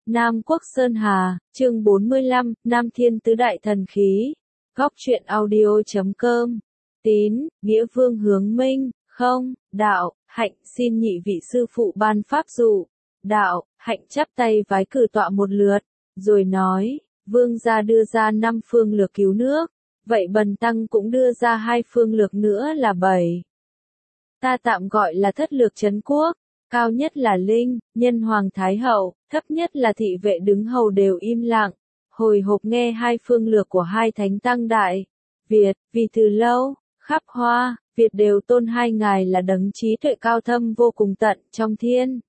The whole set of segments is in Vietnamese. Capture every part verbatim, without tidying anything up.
Nam Quốc Sơn Hà, chương bốn mươi lăm, Nam Thiên Tứ Đại Thần Khí. Góc truyện audio chấm com. Tín, Nghĩa Vương hướng minh, không, đạo, Hạnh xin nhị vị sư phụ ban pháp dụ. Đạo, Hạnh chắp tay vái cử tọa một lượt, rồi nói, Vương gia đưa ra năm phương lược cứu nước, vậy bần tăng cũng đưa ra hai phương lược nữa là bảy. Ta tạm gọi là thất lược trấn quốc. Cao nhất là Linh, nhân hoàng thái hậu, thấp nhất là thị vệ đứng hầu đều im lặng, hồi hộp nghe hai phương lược của hai thánh tăng đại. Việt, vì từ lâu, khắp Hoa, Việt đều tôn hai ngài là đấng trí tuệ cao thâm vô cùng tận trong thiên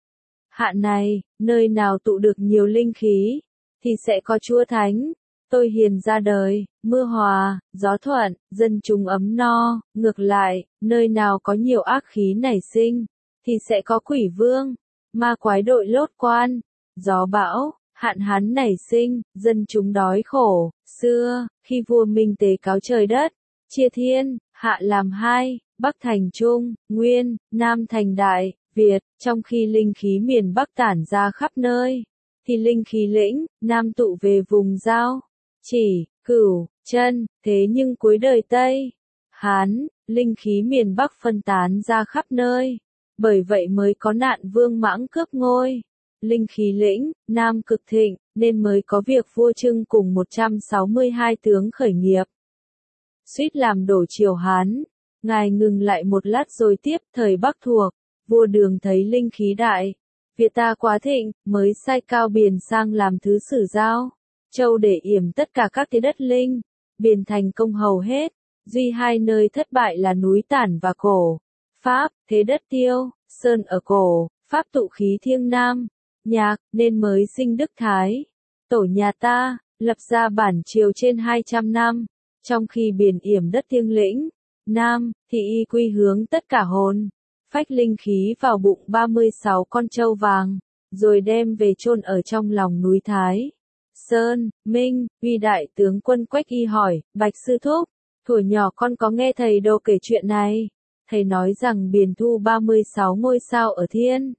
hạ này, nơi nào tụ được nhiều linh khí, thì sẽ có Chúa Thánh. Tôi hiền ra đời, mưa hòa, gió thuận, dân chúng ấm no, ngược lại, nơi nào có nhiều ác khí nảy sinh, thì sẽ có quỷ vương, ma quái đội lốt quan, gió bão, hạn hán nảy sinh, dân chúng đói khổ. Xưa, khi vua Minh tế cáo trời đất, chia thiên, hạ làm hai, Bắc thành Trung, Nguyên, Nam thành Đại, Việt, trong khi linh khí miền Bắc tản ra khắp nơi, thì linh khí lĩnh, Nam tụ về vùng Giao, Chỉ, Cửu, Chân, thế nhưng cuối đời Tây, Hán, linh khí miền Bắc phân tán ra khắp nơi. Bởi vậy mới có nạn Vương Mãng cướp ngôi. Linh khí lĩnh, Nam cực thịnh, nên mới có việc vua Trưng cùng một trăm sáu mươi hai tướng khởi nghiệp. Suýt làm đổ triều Hán. Ngài ngừng lại một lát rồi tiếp, thời Bắc thuộc, vua Đường thấy linh khí đại Việt ta quá thịnh, mới sai Cao Biền sang làm thứ sử Giao Châu để yểm tất cả các thế đất linh. Biền thành công hầu hết, duy hai nơi thất bại là núi Tản và Cổ. Pháp, thế đất Tiêu, Sơn ở Cổ, Pháp tụ khí thiêng Nam, Nhạc, nên mới sinh Đức Thái. Tổ nhà ta, lập ra bản triều trên hai trăm năm, trong khi Biền yểm đất thiêng lĩnh, Nam, thì y quy hướng tất cả hồn, phách linh khí vào bụng ba mươi sáu con trâu vàng, rồi đem về chôn ở trong lòng núi Thái. Sơn, Minh, uy đại tướng quân Quách y hỏi, Bạch sư thúc, thuở nhỏ con có nghe thầy đâu kể chuyện này. Thầy nói rằng Biền thu ba mươi sáu ngôi sao ở thiên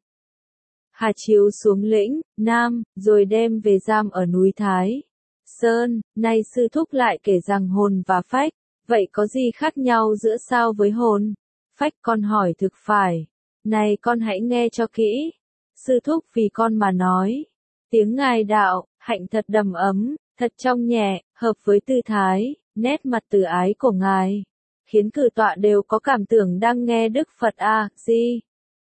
hà chiếu xuống lĩnh Nam, rồi đem về giam ở núi Thái Sơn. Nay sư thúc lại kể rằng hồn và phách, vậy có gì khác nhau giữa sao với hồn? Phách con hỏi thực phải. Này con hãy nghe cho kỹ. Sư thúc vì con mà nói. Tiếng ngài đạo, Hạnh thật đầm ấm, thật trong nhẹ, hợp với tư thái, nét mặt từ ái của ngài, khiến cử tọa đều có cảm tưởng đang nghe Đức Phật A Di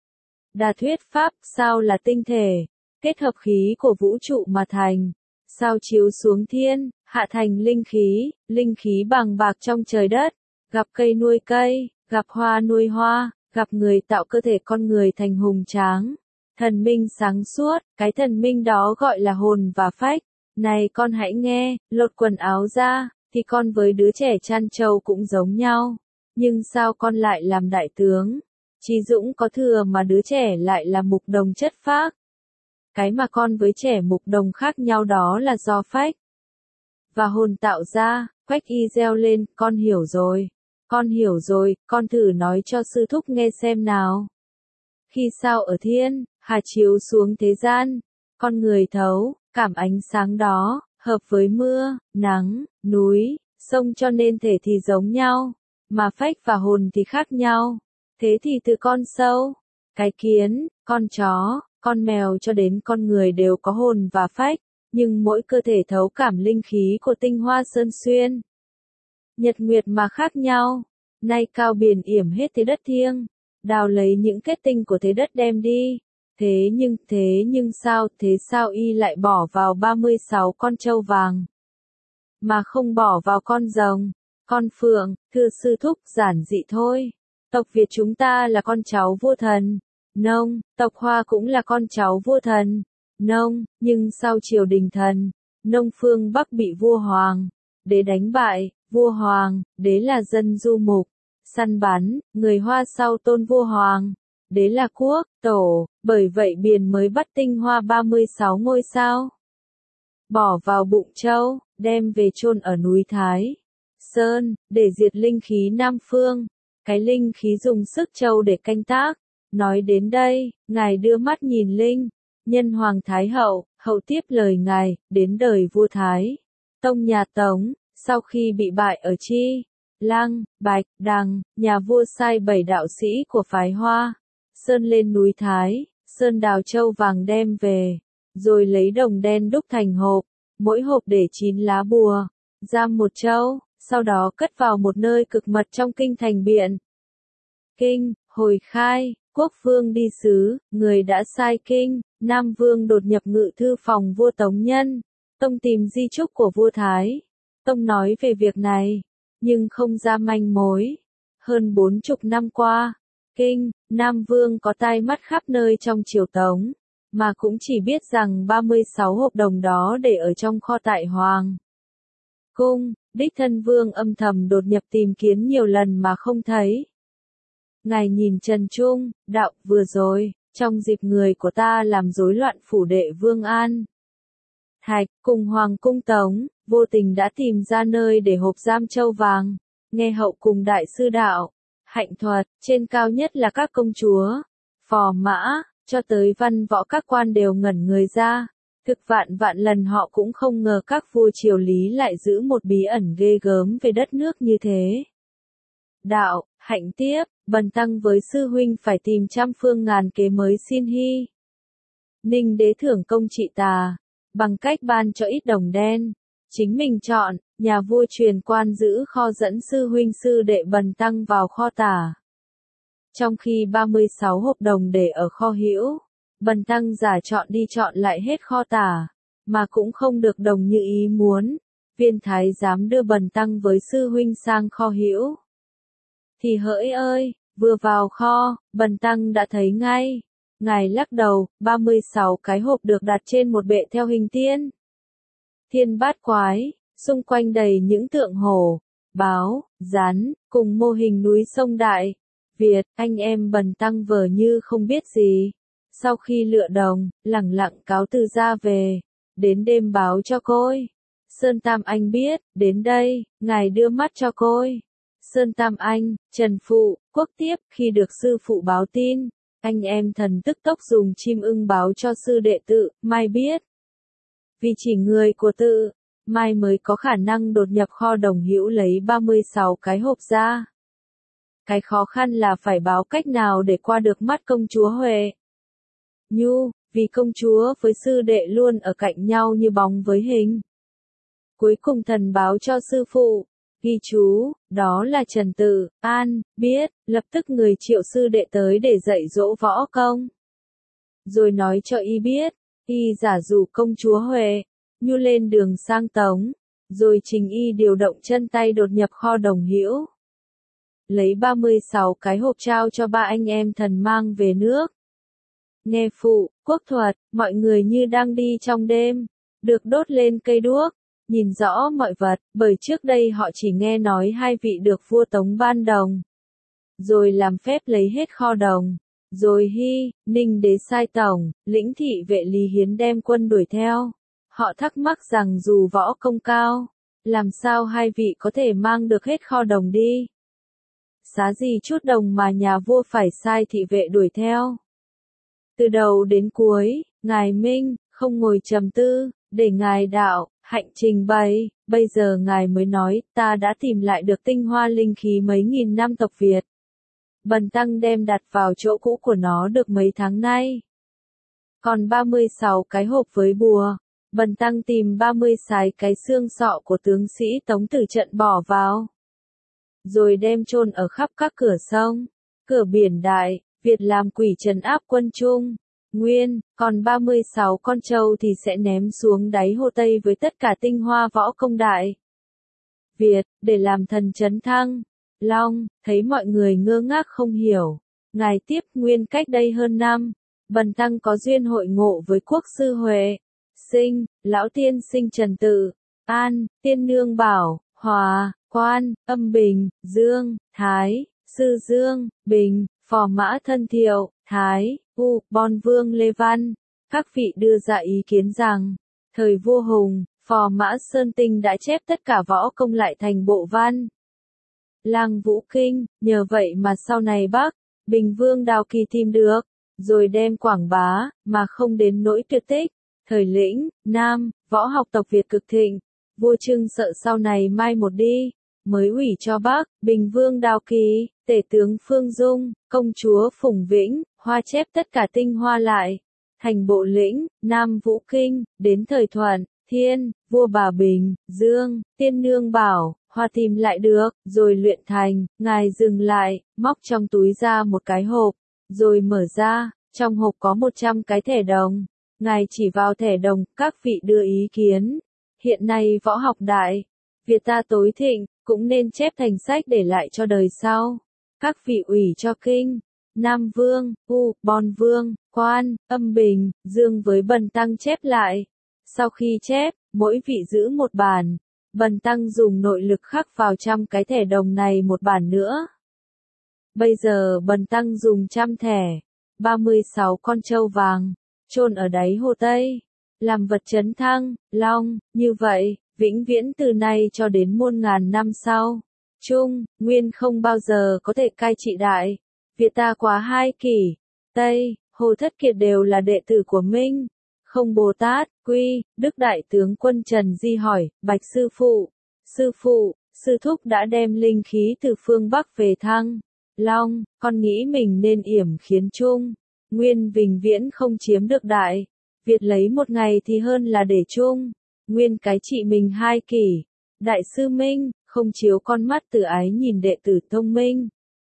Đà thuyết pháp. Sao là tinh thể, kết hợp khí của vũ trụ mà thành. Sao chiếu xuống thiên, hạ thành linh khí, linh khí bằng bạc trong trời đất, gặp cây nuôi cây, gặp hoa nuôi hoa, gặp người tạo cơ thể con người thành hùng tráng, thần minh sáng suốt, cái thần minh đó gọi là hồn và phách. Này con hãy nghe, lột quần áo ra, thì con với đứa trẻ chăn trâu cũng giống nhau. Nhưng sao con lại làm đại tướng? Trí dũng có thừa mà đứa trẻ lại là mục đồng chất phác. Cái mà con với trẻ mục đồng khác nhau đó là do phách và hồn tạo ra. Quách y reo lên, con hiểu rồi. Con hiểu rồi, con thử nói cho sư thúc nghe xem nào. Khi sao ở thiên hà chiếu xuống thế gian, con người thấu cảm ánh sáng đó, hợp với mưa, nắng, núi, sông cho nên thể thì giống nhau, mà phách và hồn thì khác nhau. Thế thì từ con sâu, cái kiến, con chó, con mèo cho đến con người đều có hồn và phách, nhưng mỗi cơ thể thấu cảm linh khí của tinh hoa sơn xuyên nhật nguyệt mà khác nhau. Nay Cao Biền yểm hết thế đất thiêng, đào lấy những kết tinh của thế đất đem đi. Thế nhưng, thế nhưng sao, thế sao y lại bỏ vào ba mươi sáu con trâu vàng, mà không bỏ vào con rồng, con phượng? Thưa sư thúc, giản dị thôi. Tộc Việt chúng ta là con cháu vua thần Nông, tộc Hoa cũng là con cháu vua thần Nông, nhưng sau triều đình thần Nông phương Bắc bị vua Hoàng đế đánh bại. Vua Hoàng đế là dân du mục, săn bắn, người Hoa sau tôn vua Hoàng đế là quốc tổ, bởi vậy Biền mới bắt tinh hoa ba mươi sáu ngôi sao, bỏ vào bụng trâu, đem về chôn ở núi Thái Sơn, để diệt linh khí Nam phương. Cái linh khí dùng sức trâu để canh tác. Nói đến đây, ngài đưa mắt nhìn linh, nhân hoàng thái hậu, Hậu tiếp lời ngài, đến đời vua Thái Tông nhà Tống, sau khi bị bại ở Chi, Lăng, Bạch, Đằng, nhà vua sai bảy đạo sĩ của phái Hoa Sơn lên núi Thái Sơn đào châu vàng đem về, rồi lấy đồng đen đúc thành hộp, mỗi hộp để chín lá bùa, giam một châu, sau đó cất vào một nơi cực mật trong kinh thành Biện Kinh. Hồi khai, quốc vương đi sứ, người đã sai kinh, Nam vương đột nhập ngự thư phòng vua Tống Nhân Tông tìm di chúc của vua Thái Tông nói về việc này, nhưng không ra manh mối. Hơn bốn chục năm qua, kinh, Nam vương có tai mắt khắp nơi trong triều Tống, mà cũng chỉ biết rằng ba mươi sáu hộp đồng đó để ở trong kho tại Hoàng cung. Đích thân vương âm thầm đột nhập tìm kiếm nhiều lần mà không thấy. Ngài nhìn Trần Trung, đạo, vừa rồi, trong dịp người của ta làm rối loạn phủ đệ Vương An Thạch, cùng Hoàng cung Tống, vô tình đã tìm ra nơi để hộp giam châu vàng. Nghe hậu cùng đại sư đạo, hạnh thuật, trên cao nhất là các công chúa, phò mã, cho tới văn võ các quan đều ngẩn người ra. Thực vạn vạn lần họ cũng không ngờ các vua triều Lý lại giữ một bí ẩn ghê gớm về đất nước như thế. Đạo, hạnh tiếp, bần tăng với sư huynh phải tìm trăm phương ngàn kế mới xin hy. Ninh đế thưởng công trị tà, bằng cách ban cho ít đồng đen. Chính mình chọn, nhà vua truyền quan giữ kho dẫn sư huynh sư đệ bần tăng vào kho tả. Trong khi ba mươi sáu hộp đồng để ở kho hữu, bần tăng giả chọn đi chọn lại hết kho tả, mà cũng không được đồng như ý muốn. Viên thái giám đưa bần tăng với sư huynh sang kho hữu. Thì hỡi ơi, vừa vào kho, bần tăng đã thấy ngay. Ngài lắc đầu, ba mươi sáu cái hộp được đặt trên một bệ theo hình tiên thiên bát quái, xung quanh đầy những tượng hổ, báo, rắn, cùng mô hình núi sông Đại Việt. Anh em bần tăng vờ như không biết gì. Sau khi lựa đồng, lẳng lặng cáo từ ra về, đến đêm báo cho côi. Sơn Tam Anh biết, đến đây, ngài đưa mắt cho côi. Sơn Tam Anh, Trần Phụ, Quốc tiếp, khi được sư phụ báo tin, anh em thần tức tốc dùng chim ưng báo cho sư đệ tự, mai biết. Vì chỉ người của tự, mai mới có khả năng đột nhập kho đồng hữu lấy ba mươi sáu cái hộp ra. Cái khó khăn là phải báo cách nào để qua được mắt công chúa Huệ Nhu, vì công chúa với sư đệ luôn ở cạnh nhau như bóng với hình. Cuối cùng thần báo cho sư phụ, ghi chú, đó là Trần Tự An, biết, lập tức người triệu sư đệ tới để dạy dỗ võ công. Rồi nói cho y biết, y giả dụ công chúa Huệ Nhu lên đường sang Tống, rồi trình y điều động chân tay đột nhập kho đồng hữu. Lấy ba mươi sáu cái hộp trao cho ba anh em thần mang về nước. Nghe phụ, quốc thuật, mọi người như đang đi trong đêm, được đốt lên cây đuốc, nhìn rõ mọi vật, bởi trước đây họ chỉ nghe nói hai vị được vua Tống ban đồng. Rồi làm phép lấy hết kho đồng, rồi Hy, Ninh đế sai tổng, lĩnh thị vệ Lý Hiến đem quân đuổi theo. Họ thắc mắc rằng dù võ công cao, làm sao hai vị có thể mang được hết kho đồng đi. Xá gì chút đồng mà nhà vua phải sai thị vệ đuổi theo. Từ đầu đến cuối, ngài Minh, không ngồi trầm tư, để ngài đạo, hạnh trình bày, bây giờ ngài mới nói, ta đã tìm lại được tinh hoa linh khí mấy nghìn năm tộc Việt. Bần tăng đem đặt vào chỗ cũ của nó được mấy tháng nay. Còn ba mươi sáu cái hộp với bùa, bần tăng tìm ba mươi sáu cái xương sọ của tướng sĩ Tống từ trận bỏ vào. Rồi đem chôn ở khắp các cửa sông, cửa biển đại, Việt làm quỷ trấn áp quân Trung, Nguyên, còn ba mươi sáu con trâu thì sẽ ném xuống đáy Hồ Tây với tất cả tinh hoa võ công đại Việt, để làm thần trấn thăng. Long, thấy mọi người ngơ ngác không hiểu. Ngài tiếp, nguyên cách đây hơn năm, bần tăng có duyên hội ngộ với quốc sư Huệ Sinh, lão tiên sinh Trần Tự An, tiên nương Bảo, Hòa, Quan, Âm Bình, Dương, Thái, Sư Dương, Bình, phò mã Thân Thiệu, Thái, U, Bon Vương Lê Văn. Các vị đưa ra ý kiến rằng, thời vua Hùng, phò mã Sơn Tinh đã chép tất cả võ công lại thành bộ văn Lang Vũ Kinh, nhờ vậy mà sau này Bắc, Bình Vương Đào Kỳ tìm được, rồi đem quảng bá, mà không đến nỗi tuyệt tích. Thời lĩnh, Nam, võ học tộc Việt cực thịnh. Vua Trưng sợ sau này mai một đi, mới ủy cho Bắc, Bình Vương Đào Kỳ, Tể tướng Phương Dung, Công chúa Phùng Vĩnh, Hoa chép tất cả tinh hoa lại. Thành Bộ lĩnh, Nam Vũ Kinh, đến thời Thuận, Thiên, vua Bà Bình, Dương, Tiên Nương bảo, Hoa tìm lại được, rồi luyện thành, ngài dừng lại, móc trong túi ra một cái hộp, rồi mở ra, trong hộp có một trăm cái thẻ đồng. Ngài chỉ vào thẻ đồng, các vị đưa ý kiến. Hiện nay võ học đại Việt ta tối thịnh, cũng nên chép thành sách để lại cho đời sau. Các vị ủy cho Kinh, Nam Vương, U, Bon Vương, Quan, Âm Bình, Dương với Bần Tăng chép lại. Sau khi chép, mỗi vị giữ một bản. Bần Tăng dùng nội lực khắc vào trăm cái thẻ đồng này một bản nữa. Bây giờ Bần Tăng dùng trăm thẻ, ba mươi sáu con trâu vàng, chôn ở đáy hồ Tây, làm vật trấn thăng, long, như vậy, vĩnh viễn từ nay cho đến muôn ngàn năm sau. Trung, Nguyên không bao giờ có thể cai trị đại Việt ta quá hai kỷ. Tây, Hồ Thất Kiệt đều là đệ tử của Minh. Không Bồ Tát, Quy, Đức Đại tướng quân Trần Di hỏi, bạch sư phụ, sư phụ, sư thúc đã đem linh khí từ phương Bắc về Thăng Long, con nghĩ mình nên yểm khiến Trung Nguyên vĩnh viễn không chiếm được đại Việt lấy một ngày thì hơn là để Trung Nguyên cái trị mình hai kỷ. Đại sư Minh, không chiếu con mắt từ ái nhìn đệ tử thông minh.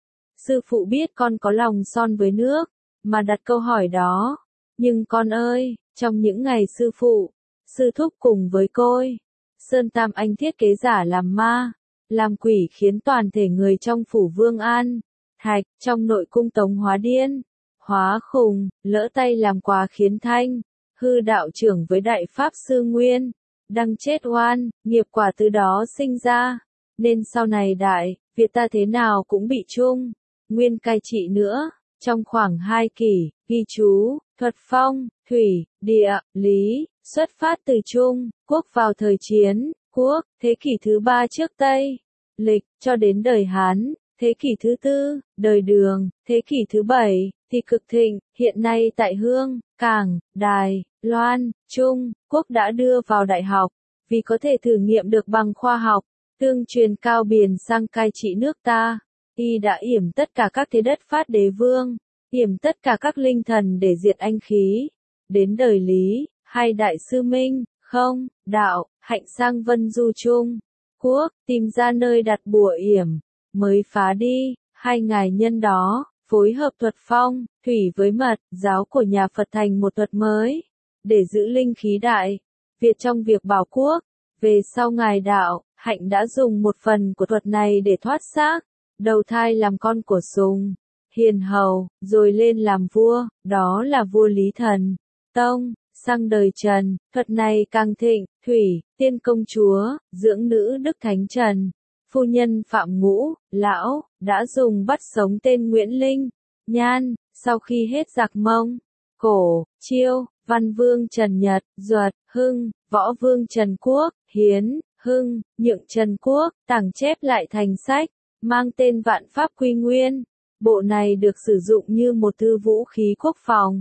Sư phụ biết con có lòng son với nước, mà đặt câu hỏi đó. Nhưng con ơi, trong những ngày sư phụ, sư thúc cùng với côi, Sơn Tam Anh thiết kế giả làm ma, làm quỷ khiến toàn thể người trong phủ Vương An, Thạch, trong nội cung Tống hóa điên, hóa khùng, lỡ tay làm quà khiến Thanh, hư đạo trưởng với đại pháp sư Nguyên, đang chết oan, nghiệp quả từ đó sinh ra, nên sau này đại Việt ta thế nào cũng bị Trung Nguyên cai trị nữa. Trong khoảng hai kỷ, ghi chú, thuật phong, thủy, địa, lý, xuất phát từ Trung Quốc vào thời chiến quốc, thế kỷ thứ ba trước Tây lịch, cho đến đời Hán, thế kỷ thứ tư, đời Đường, thế kỷ thứ bảy, thì cực thịnh. Hiện nay tại Hương, Cảng, Đài Loan, Trung Quốc đã đưa vào đại học, vì có thể thử nghiệm được bằng khoa học, tương truyền cao biển sang cai trị nước ta. Y đã yểm tất cả các thế đất phát đế vương, yểm tất cả các linh thần để diệt anh khí. Đến đời Lý, hai đại sư Minh, Không, Đạo, Hạnh sang Vân Du Trung Quốc, tìm ra nơi đặt bùa yểm, mới phá đi. Hai ngài nhân đó, phối hợp thuật phong, thủy với mật, giáo của nhà Phật thành một thuật mới, để giữ linh khí đại Việt trong việc bảo quốc. Về sau ngài Đạo, Hạnh đã dùng một phần của thuật này để thoát xác, đầu thai làm con của Sùng Hiền Hầu, rồi lên làm vua, đó là vua Lý Thần Tông. Sang đời Trần, thuật này càng thịnh, Thủy, tiên công chúa, dưỡng nữ Đức Thánh Trần, phu nhân Phạm Ngũ, Lão, đã dùng bắt sống tên Nguyễn Linh, Nhan. Sau khi hết giặc Mông, Cổ, Chiêu, Văn Vương Trần Nhật, Duật, Hưng, Võ Vương Trần Quốc, Hiến, Hưng, Nhượng Trần Quốc, tàng chép lại thành sách, mang tên Vạn Pháp Quy Nguyên. Bộ này được sử dụng như một thư vũ khí quốc phòng.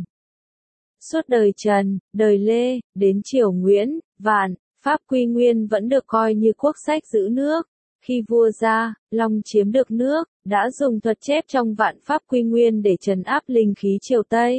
Suốt đời Trần, đời Lê, đến triều Nguyễn, Vạn Pháp Quy Nguyên vẫn được coi như quốc sách giữ nước. Khi vua Gia Long chiếm được nước, đã dùng thuật chép trong Vạn Pháp Quy Nguyên để trấn áp linh khí triều Tây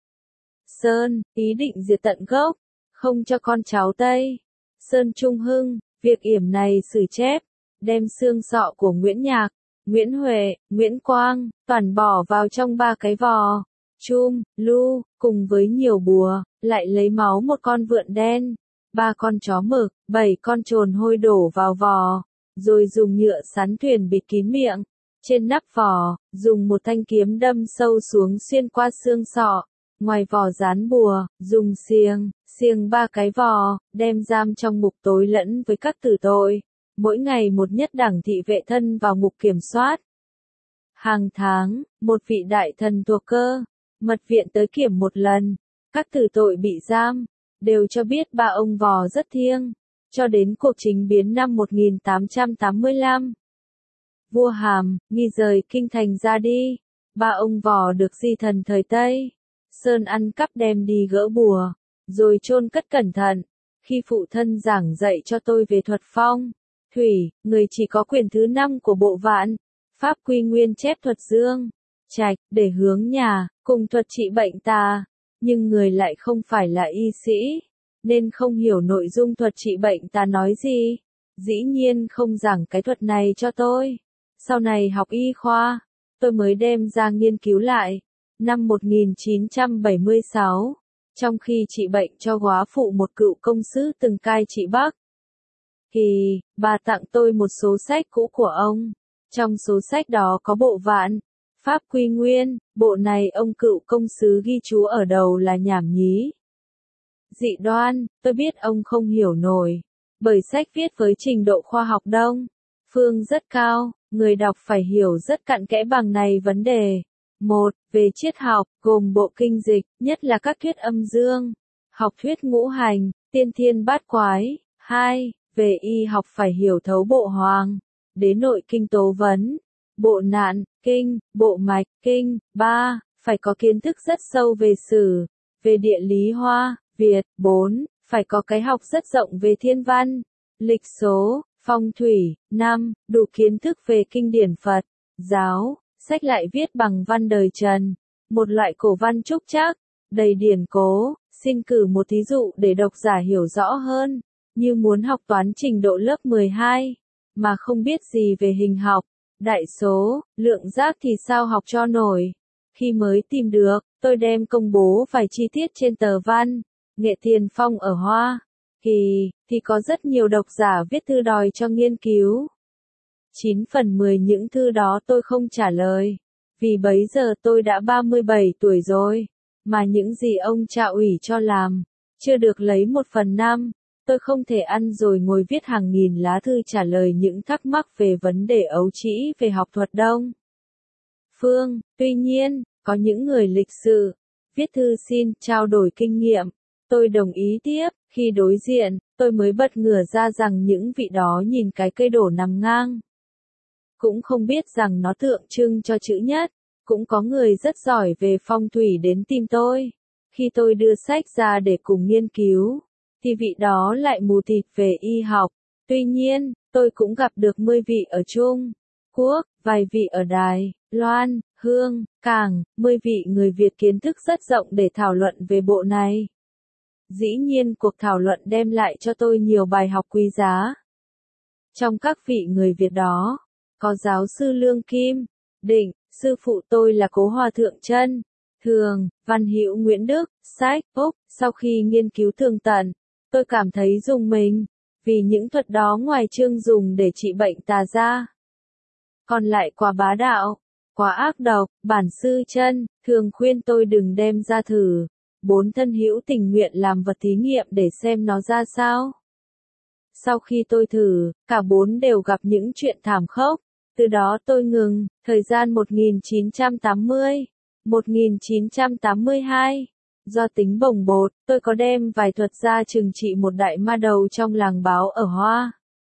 Sơn, ý định diệt tận gốc, không cho con cháu Tây Sơn trung hưng. Việc yểm này sử chép, đem xương sọ của Nguyễn Nhạc, Nguyễn Huệ, Nguyễn Quang, toàn bỏ vào trong ba cái vò, chum, lu, cùng với nhiều bùa, lại lấy máu một con vượn đen, ba con chó mực, bảy con trồn hôi đổ vào vò, rồi dùng nhựa sắn thuyền bịt kín miệng. Trên nắp vò, dùng một thanh kiếm đâm sâu xuống xuyên qua xương sọ. Ngoài vò dán bùa, dùng xiềng, xiềng ba cái vò, đem giam trong ngục tối lẫn với các tử tội. Mỗi ngày một nhất đẳng thị vệ thân vào ngục kiểm soát. Hàng tháng, một vị đại thần thuộc cơ, mật viện tới kiểm một lần. Các tử tội bị giam, đều cho biết ba ông vò rất thiêng. Cho đến cuộc chính biến năm một nghìn tám trăm tám mươi lăm. Vua Hàm, nghi rời kinh thành ra đi. Ba ông vò được di thần thời Tây Sơn ăn cắp đem đi gỡ bùa. rồi chôn cất cẩn thận. Khi phụ thân giảng dạy cho tôi về thuật phong thủy, người chỉ có quyển thứ năm của bộ vạn pháp quy nguyên chép thuật dương trạch để hướng nhà, cùng thuật trị bệnh tà, nhưng người lại không phải là y sĩ, nên không hiểu nội dung thuật trị bệnh tà nói gì. Dĩ nhiên không giảng cái thuật này cho tôi. Sau này học y khoa, tôi mới đem ra nghiên cứu lại. Năm một nghìn chín trăm bảy mươi sáu, trong khi trị bệnh cho góa phụ một cựu công sứ từng cai trị Bắc Kỳ, bà tặng tôi một số sách cũ của ông. Trong số sách đó có bộ vạn pháp quy nguyên, bộ này ông cựu công sứ ghi chú ở đầu là nhảm nhí. Dị đoan, tôi biết ông không hiểu nổi, bởi sách viết với trình độ khoa học đông phương rất cao, người đọc phải hiểu rất cặn kẽ bằng này vấn đề. một. Về triết học, gồm bộ kinh dịch, nhất là các thuyết âm dương, học thuyết ngũ hành, tiên thiên bát quái. hai. Về y học phải hiểu thấu bộ hoàng, đế nội kinh tố vấn, bộ nạn, kinh, bộ mạch, kinh. ba. Phải có kiến thức rất sâu về sử, về địa lý Hoa, Việt. bốn. Phải có cái học rất rộng về thiên văn, lịch số, phong thủy. năm. Đủ kiến thức về kinh điển Phật, giáo, sách lại viết bằng văn đời Trần, một loại cổ văn trúc trác, đầy điển cố. Xin cử một thí dụ để độc giả hiểu rõ hơn, như muốn học toán trình độ lớp mười hai, mà không biết gì về hình học, đại số, lượng giác thì sao học cho nổi. Khi mới tìm được, tôi đem công bố vài chi tiết trên tờ văn Nghệ Tiền Phong ở Hoa Kỳ, thì có rất nhiều độc giả viết thư đòi cho nghiên cứu. chín phần mười những thư đó tôi không trả lời, vì bấy giờ tôi đã ba mươi bảy tuổi rồi, mà những gì ông Trạ ủy cho làm, chưa được lấy một phần năm. Tôi không thể ăn rồi ngồi viết hàng nghìn lá thư trả lời những thắc mắc về vấn đề ấu trĩ về học thuật đông phương. Tuy nhiên, có những người lịch sự viết thư xin trao đổi kinh nghiệm. Tôi đồng ý tiếp. Khi đối diện, tôi mới bật ngửa ra rằng những vị đó nhìn cái cây đổ nằm ngang, cũng không biết rằng nó tượng trưng cho chữ nhất. Cũng có người rất giỏi về phong thủy đến tìm tôi. Khi tôi đưa sách ra để cùng nghiên cứu, thì vị đó lại mù tịt về y học. Tuy nhiên, tôi cũng gặp được mười vị ở Trung Quốc, vài vị ở Đài Loan, Hương Cảng, mười vị người Việt kiến thức rất rộng để thảo luận về bộ này. Dĩ nhiên cuộc thảo luận đem lại cho tôi nhiều bài học quý giá. Trong các vị người Việt đó, có giáo sư Lương Kim Định, sư phụ tôi là Cố Hòa Thượng Chân Thường, Văn Hữu Nguyễn Đức, sách, Úc. Sau khi nghiên cứu tường tận, tôi cảm thấy rùng mình, vì những thuật đó ngoài chương dùng để trị bệnh tà ra, còn lại quá bá đạo, quá ác độc. Bản sư Chân Thường khuyên tôi đừng đem ra thử. Bốn thân hữu tình nguyện làm vật thí nghiệm để xem nó ra sao. Sau khi tôi thử, cả bốn đều gặp những chuyện thảm khốc. Từ đó tôi ngừng. Thời gian một nghìn chín trăm tám mươi, một nghìn chín trăm tám mươi hai, do tính bồng bột, tôi có đem vài thuật ra trừng trị một đại ma đầu trong làng báo ở Hoa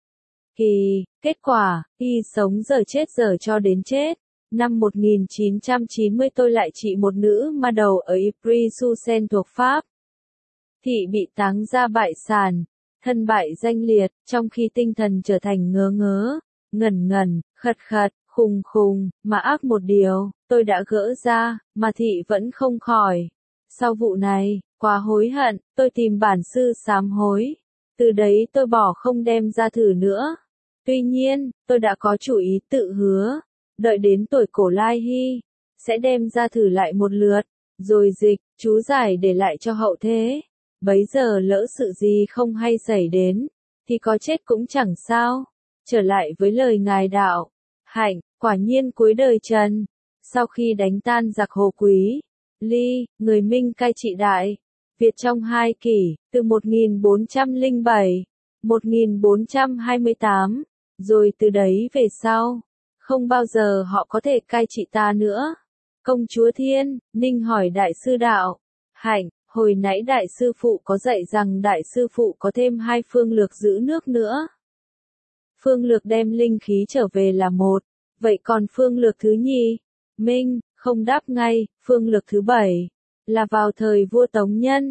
Kỳ. Kết quả, y sống giờ chết giờ cho đến chết. Năm một nghìn chín trăm chín mươi tôi lại trị một nữ ma đầu ở Ypres-sur-Seine thuộc Pháp. Thị bị táng ra bại sản, thân bại danh liệt, trong khi tinh thần trở thành ngớ ngớ, ngẩn ngẩn, khật khật, khùng khùng, mà ác một điều, tôi đã gỡ ra, mà thị vẫn không khỏi. Sau vụ này, quá hối hận, tôi tìm bản sư sám hối. Từ đấy tôi bỏ không đem ra thử nữa. Tuy nhiên, tôi đã có chủ ý tự hứa, đợi đến tuổi cổ lai hy, sẽ đem ra thử lại một lượt, rồi dịch, chú giải để lại cho hậu thế. Bấy giờ lỡ sự gì không hay xảy đến, thì có chết cũng chẳng sao. Trở lại với lời ngài đạo Hạnh, quả nhiên cuối đời Trần, sau khi đánh tan giặc Hồ Quý Ly, người Minh cai trị Đại Việt trong hai kỷ, từ một nghìn bốn trăm lẻ bảy, một nghìn bốn trăm hai mươi tám, rồi từ đấy về sau, không bao giờ họ có thể cai trị ta nữa. Công chúa Thiên Ninh hỏi đại sư đạo Hạnh, hồi nãy đại sư phụ có dạy rằng đại sư phụ có thêm hai phương lược giữ nước nữa. Phương lược đem linh khí trở về là một, vậy còn phương lược thứ nhì? Minh không đáp ngay. Phương lược thứ bảy là vào thời vua Tống Nhân,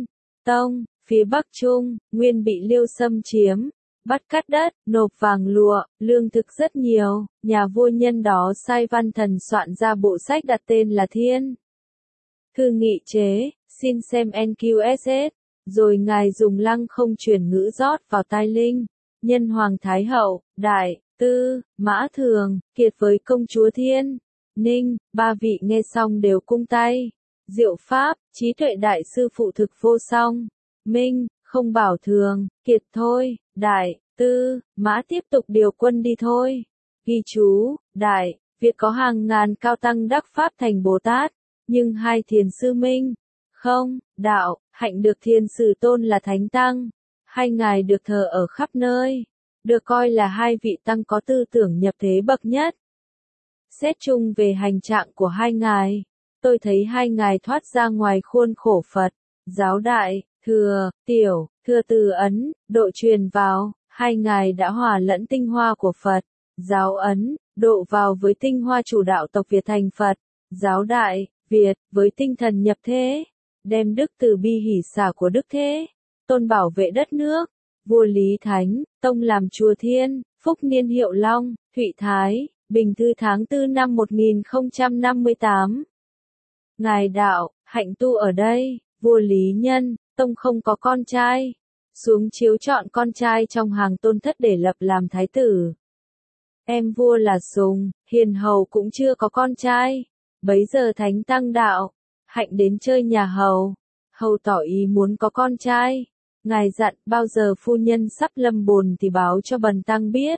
Tông, phía Bắc Trung, nguyên bị Liêu xâm chiếm, bắt cắt đất, nộp vàng lụa, lương thực rất nhiều, nhà vua nhân đó sai văn thần soạn ra bộ sách đặt tên là Thiên Thư Nghị Chế, xin xem en quy ét ét, rồi ngài dùng lăng không truyền ngữ rót vào tai Linh, nhân Hoàng Thái Hậu, Đại, Tư, Mã Thường, Kiệt với công chúa Thiên, Ninh, ba vị nghe xong đều cung tay. Diệu Pháp, trí tuệ đại sư phụ thực vô song, Minh, không bảo Thường, Kiệt thôi, Đại, Tư, Mã tiếp tục điều quân đi thôi. Ghi chú, Đại, Việt có hàng ngàn cao tăng đắc Pháp thành Bồ Tát, nhưng hai thiền sư Minh, không, Đạo, Hạnh được thiền sử tôn là Thánh Tăng, hai ngài được thờ ở khắp nơi, được coi là hai vị tăng có tư tưởng nhập thế bậc nhất. Xét chung về hành trạng của hai ngài, tôi thấy hai ngài thoát ra ngoài khuôn khổ Phật, giáo đại, thừa, tiểu, thừa từ ấn, độ truyền vào, hai ngài đã hòa lẫn tinh hoa của Phật, giáo ấn, độ vào với tinh hoa chủ đạo tộc Việt thành Phật, giáo đại, Việt, với tinh thần nhập thế, đem đức từ bi hỷ xả của Đức Thế Tôn bảo vệ đất nước, vua Lý Thánh Tông làm chùa Thiên, Phúc Niên Hiệu Long, Thụy Thái, Bình Thư tháng tư năm một nghìn không trăm năm mươi tám. Ngài Đạo, Hạnh tu ở đây, vua Lý Nhân Tông không có con trai, xuống chiếu chọn con trai trong hàng tôn thất để lập làm thái tử. Em vua là Sùng, Hiền hầu cũng chưa có con trai, bấy giờ Thánh Tăng Đạo, Hạnh đến chơi nhà hầu, hầu tỏ ý muốn có con trai. Ngài dặn bao giờ phu nhân sắp lâm bồn thì báo cho bần tăng biết.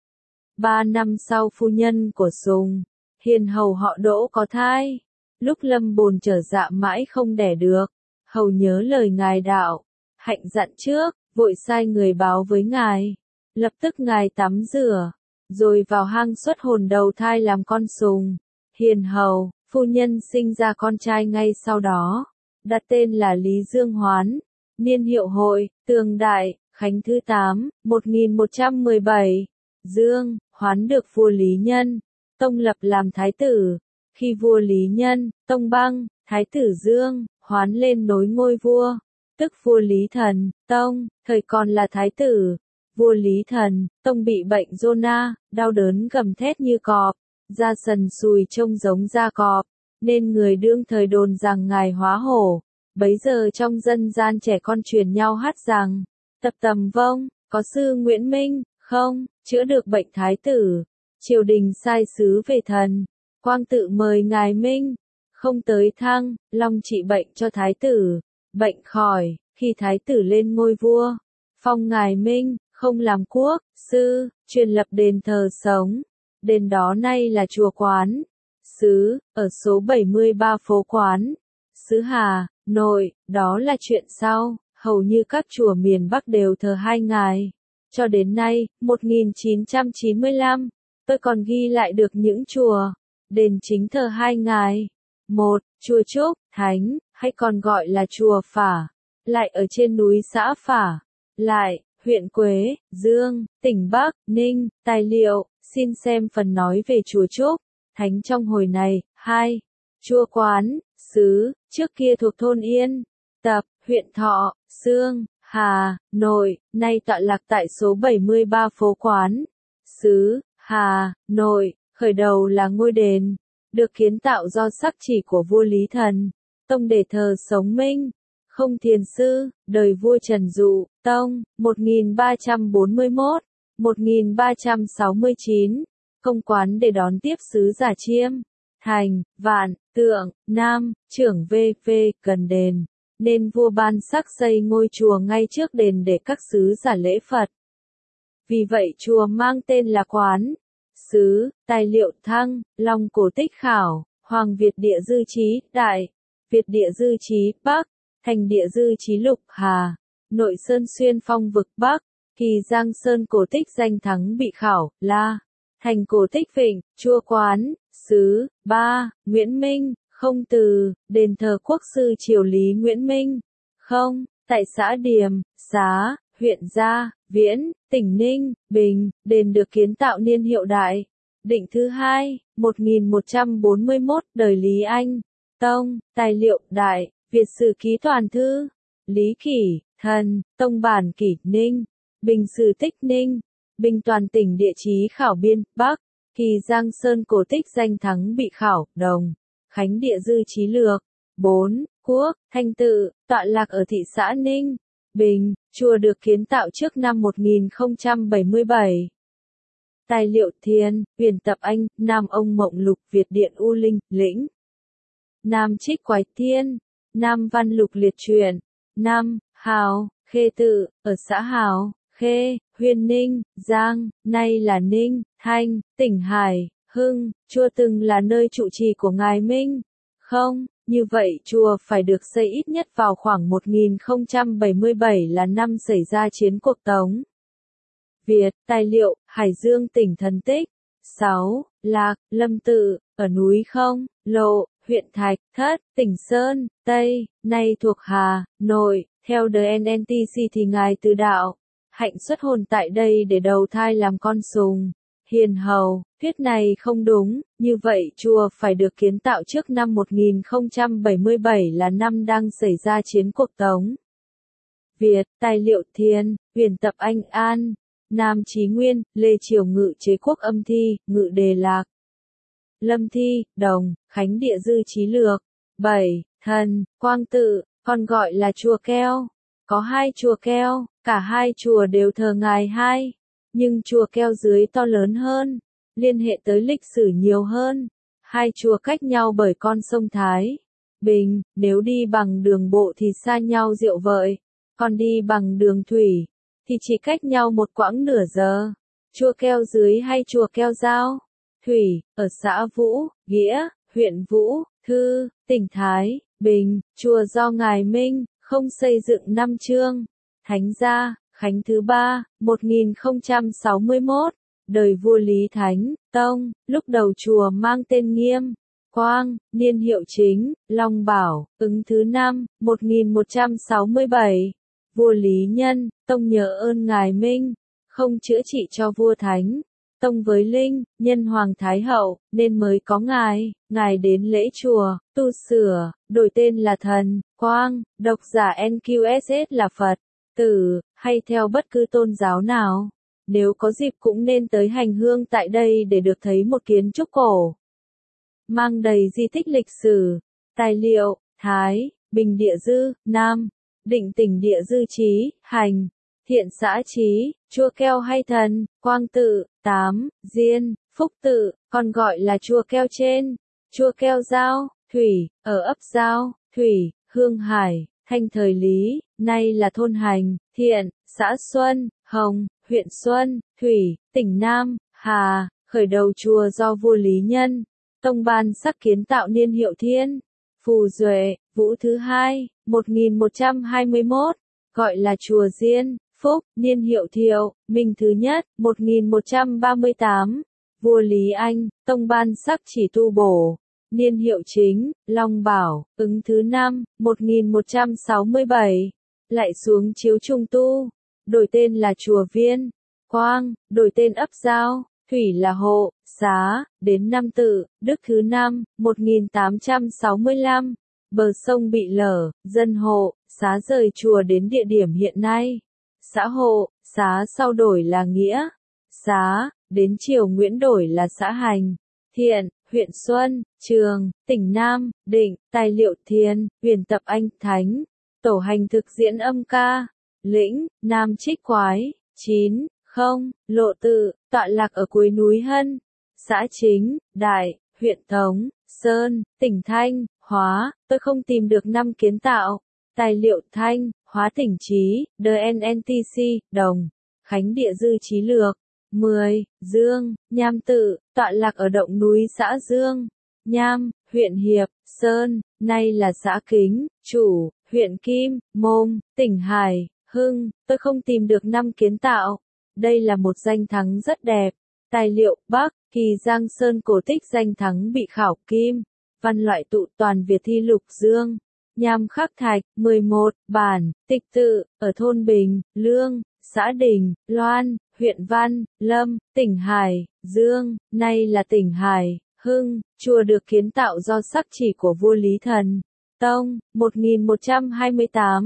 Ba năm sau phu nhân của Sùng, Hiền hầu họ Đỗ có thai, lúc lâm bồn trở dạ mãi không đẻ được, hầu nhớ lời ngài Đạo, Hạnh dặn trước, vội sai người báo với ngài, lập tức ngài tắm rửa, rồi vào hang xuất hồn đầu thai làm con Sùng. Hiền hầu, phu nhân sinh ra con trai ngay sau đó, đặt tên là Lý Dương Hoán, niên hiệu hội, Tường Đại, Khánh thứ tám, một nghìn một trăm mười bảy. Dương, Hoán được vua Lý Nhân Tông lập làm thái tử. Khi vua Lý Nhân Tông băng, thái tử Dương, Hoán lên nối ngôi vua, tức vua Lý Thần Tông, thời còn là thái tử. Vua Lý Thần Tông bị bệnh zona, đau đớn gầm thét như cọp, da sần sùi trông giống da cọp, nên người đương thời đồn rằng ngài hóa hổ. Bấy giờ trong dân gian trẻ con truyền nhau hát rằng, tập tầm vông, có sư Nguyễn Minh, không, chữa được bệnh thái tử. Triều đình sai sứ về thần, Quang tự mời ngài Minh, không tới thăng, long trị bệnh cho thái tử, bệnh khỏi, khi thái tử lên ngôi vua, phong ngài Minh, không làm quốc, sư, truyền lập đền thờ sống. Đền đó nay là chùa Quán Sứ, ở số bảy mươi ba phố Quán Sứ Hà Nội, đó là chuyện sau, hầu như các chùa miền Bắc đều thờ hai ngài. Cho đến nay, một nghìn chín trăm chín mươi lăm, tôi còn ghi lại được những chùa, đền chính thờ hai ngài. Một, chùa Trúc, Thánh, hay còn gọi là chùa Phả, lại ở trên núi xã Phả, lại, huyện Quế, Dương, tỉnh Bắc, Ninh. Tài liệu, xin xem phần nói về chùa Trúc, Thánh trong hồi này. Hai, chùa Quán Sứ, trước kia thuộc thôn Yên Tập, huyện Thọ, Xương, Hà Nội, nay tọa lạc tại số bảy mươi ba phố Quán Sứ, Hà Nội. Khởi đầu là ngôi đền, được kiến tạo do sắc chỉ của vua Lý Thần Tông để thờ sống Minh, không thiền sư, đời vua Trần Dụ Tông, một nghìn ba trăm bốn mươi mốt đến một nghìn ba trăm sáu mươi chín, công quán để đón tiếp sứ giả Chiêm, Thành, Vạn, Tượng, Nam, Trưởng vê vê gần đền, nên vua ban sắc xây ngôi chùa ngay trước đền để các sứ giả lễ Phật. Vì vậy chùa mang tên là Quán Sứ. Tài liệu Thăng, Long Cổ Tích Khảo, Hoàng Việt Địa Dư Chí, Đại, Việt Địa Dư Chí, Bắc, Thành Địa Dư Chí Lục, Hà Nội. Sơn Xuyên Phong Vực Bắc, Kỳ Giang Sơn Cổ Tích danh thắng bị khảo, La Thành Cổ Tích Vịnh, chùa Quán Sứ. Ba, Nguyễn Minh, không từ, đền thờ quốc sư triều Lý Nguyễn Minh, không, tại xã Điềm, Xá, huyện Gia Viễn, tỉnh Ninh Bình. Đền được kiến tạo niên hiệu Đại Định thứ hai, một nghìn một trăm bốn mươi mốt, đời Lý Anh Tông. Tài liệu Đại Việt Sử Ký Toàn Thư, Lý Kỷ, Thần, Tông Bản Kỷ Ninh, Bình Sử Tích Ninh, Bình Toàn tỉnh địa chí khảo biên, Bắc, Kỳ Giang Sơn cổ tích danh thắng bị khảo, Đồng, Khánh địa dư chí lược. bốn. Quốc, Thanh Tự, tọa lạc ở thị xã Ninh, Bình, chùa được kiến tạo trước năm một nghìn không trăm bảy mươi bảy. Tài liệu Thiên, Huyền Tập Anh, Nam Ông Mộng Lục Việt Điện U Linh, Lĩnh. Nam Trích Quái Thiên, Nam Văn Lục Liệt Truyện. năm. Hào, Khê Tự, ở xã Hào, Khê, huyện Ninh, Giang, nay là Ninh, Thanh, tỉnh Hải, Hưng, chùa từng là nơi trụ trì của Ngài Minh. Không, như vậy chùa phải được xây ít nhất vào khoảng một nghìn không trăm bảy mươi bảy là năm xảy ra chiến cuộc Tống. Việt, tài liệu, Hải Dương tỉnh Thần Tích. sáu. Lạc, Lâm Tự, ở núi Không, Lộ, huyện Thạch Thất, tỉnh Sơn, Tây, nay thuộc Hà Nội. Theo The en en tê xê thì Ngài Từ Đạo, hạnh xuất hồn tại đây để đầu thai làm con sùng. Hiền hầu, thuyết này không đúng, như vậy chùa phải được kiến tạo trước năm một nghìn không trăm bảy mươi bảy là năm đang xảy ra chiến cuộc Tống. Việt, tài liệu Thiên, Huyền Tập Anh An, Nam Chí Nguyên, Lê Triều Ngự chế quốc âm thi, Ngự Đề Lạc. Lâm Thi, Đồng, Khánh địa dư chí lược. bảy. Thần, Quang Tự, còn gọi là chùa Keo. Có hai chùa Keo, cả hai chùa đều thờ Ngài Hai. Nhưng chùa Keo dưới to lớn hơn, liên hệ tới lịch sử nhiều hơn. Hai chùa cách nhau bởi con sông Thái Bình, nếu đi bằng đường bộ thì xa nhau diệu vợi, còn đi bằng đường thủy thì chỉ cách nhau một quãng nửa giờ. Chùa Keo dưới hay chùa Keo Giao Thủy, ở xã Vũ, Nghĩa, huyện Vũ Thư, tỉnh Thái Bình, chùa do Ngài Minh không xây dựng năm chương. Thánh gia, Khánh thứ ba, một nghìn không trăm sáu mươi mốt, đời vua Lý Thánh Tông, lúc đầu chùa mang tên Nghiêm Quang, niên hiệu chính, Long Bảo, ứng thứ năm, một nghìn một trăm sáu mươi bảy. Vua Lý Nhân Tông nhờ ơn Ngài Minh, không chữa trị cho vua Thánh Tông với Linh, nhân Hoàng Thái Hậu, nên mới có Ngài. Ngài đến lễ chùa, tu sửa, đổi tên là Thần Quang, độc giả en quy ét ét là Phật tử, hay theo bất cứ tôn giáo nào. Nếu có dịp cũng nên tới hành hương tại đây để được thấy một kiến trúc cổ mang đầy di tích lịch sử. Tài liệu, Thái Bình địa dư, Nam Định tỉnh địa dư chí, Hành, Thiện xã chí, chùa Keo hay Thần Quang Tự. tám. Diên, Phúc Tự, còn gọi là chùa Keo Trên, chùa Keo Giao Thủy, ở ấp Giao Thủy, Hương Hải, Thanh thời Lý, nay là thôn Hành, Thiện, xã Xuân, Hồng, huyện Xuân, Thủy, tỉnh Nam, Hà. Khởi đầu chùa do vua Lý Nhân Tông ban sắc kiến tạo niên hiệu Thiên, Phù Duệ, Vũ thứ hai, một nghìn một trăm hai mươi mốt, gọi là chùa Diên, Phúc, niên hiệu Thiệu, Minh thứ nhất, một nghìn một trăm ba mươi tám. Vua Lý Anh Tông ban sắc chỉ tu bổ, niên hiệu chính, Long Bảo, ứng thứ năm, một nghìn một trăm sáu mươi bảy. Lại xuống chiếu trung tu, đổi tên là chùa Viên Quang, đổi tên ấp Giao Thủy là Hộ, Xá, đến năm Tự, Đức thứ năm, một nghìn tám trăm sáu mươi lăm. Bờ sông bị lở, dân Hộ, Xá rời chùa đến địa điểm hiện nay. Xã Hộ, Xá sau đổi là Nghĩa Xá, đến triều Nguyễn đổi là xã Hành, Thiện, huyện Xuân, Trường, tỉnh Nam Định. Tài liệu Thiên, Huyền Tập Anh Thánh, tổ hành thực diễn âm ca, Lĩnh, Nam Trích Quái. chín. Không, Lộ Tự, tọa lạc ở cuối núi Hân, xã Chính, Đại, huyện Tống, Sơn, tỉnh Thanh Hóa. Tôi không tìm được năm kiến tạo. Tài liệu Thanh Hóa tỉnh Chí, The en en tê xê, Đồng, Khánh địa dư chí lược. mười. Dương, Nham Tự, tọa lạc ở động núi xã Dương, Nham, huyện Hiệp Sơn, nay là xã Kính Chủ, huyện Kim Môn, tỉnh Hải Hưng. Tôi không tìm được năm kiến tạo. Đây là một danh thắng rất đẹp. Tài liệu Bắc, Kỳ Giang Sơn cổ tích danh thắng bị khảo Kim Văn loại tụ toàn Việt thi lục Dương. Nham Khắc Thạch. mười một. Bản, Tịch Tự, ở thôn Bình, Lương, xã Đình, Loan, huyện Văn, Lâm, tỉnh Hải Dương, nay là tỉnh Hải Hưng. Chùa được kiến tạo do sắc chỉ của vua Lý Thần Tông, một nghìn một trăm hai mươi tám.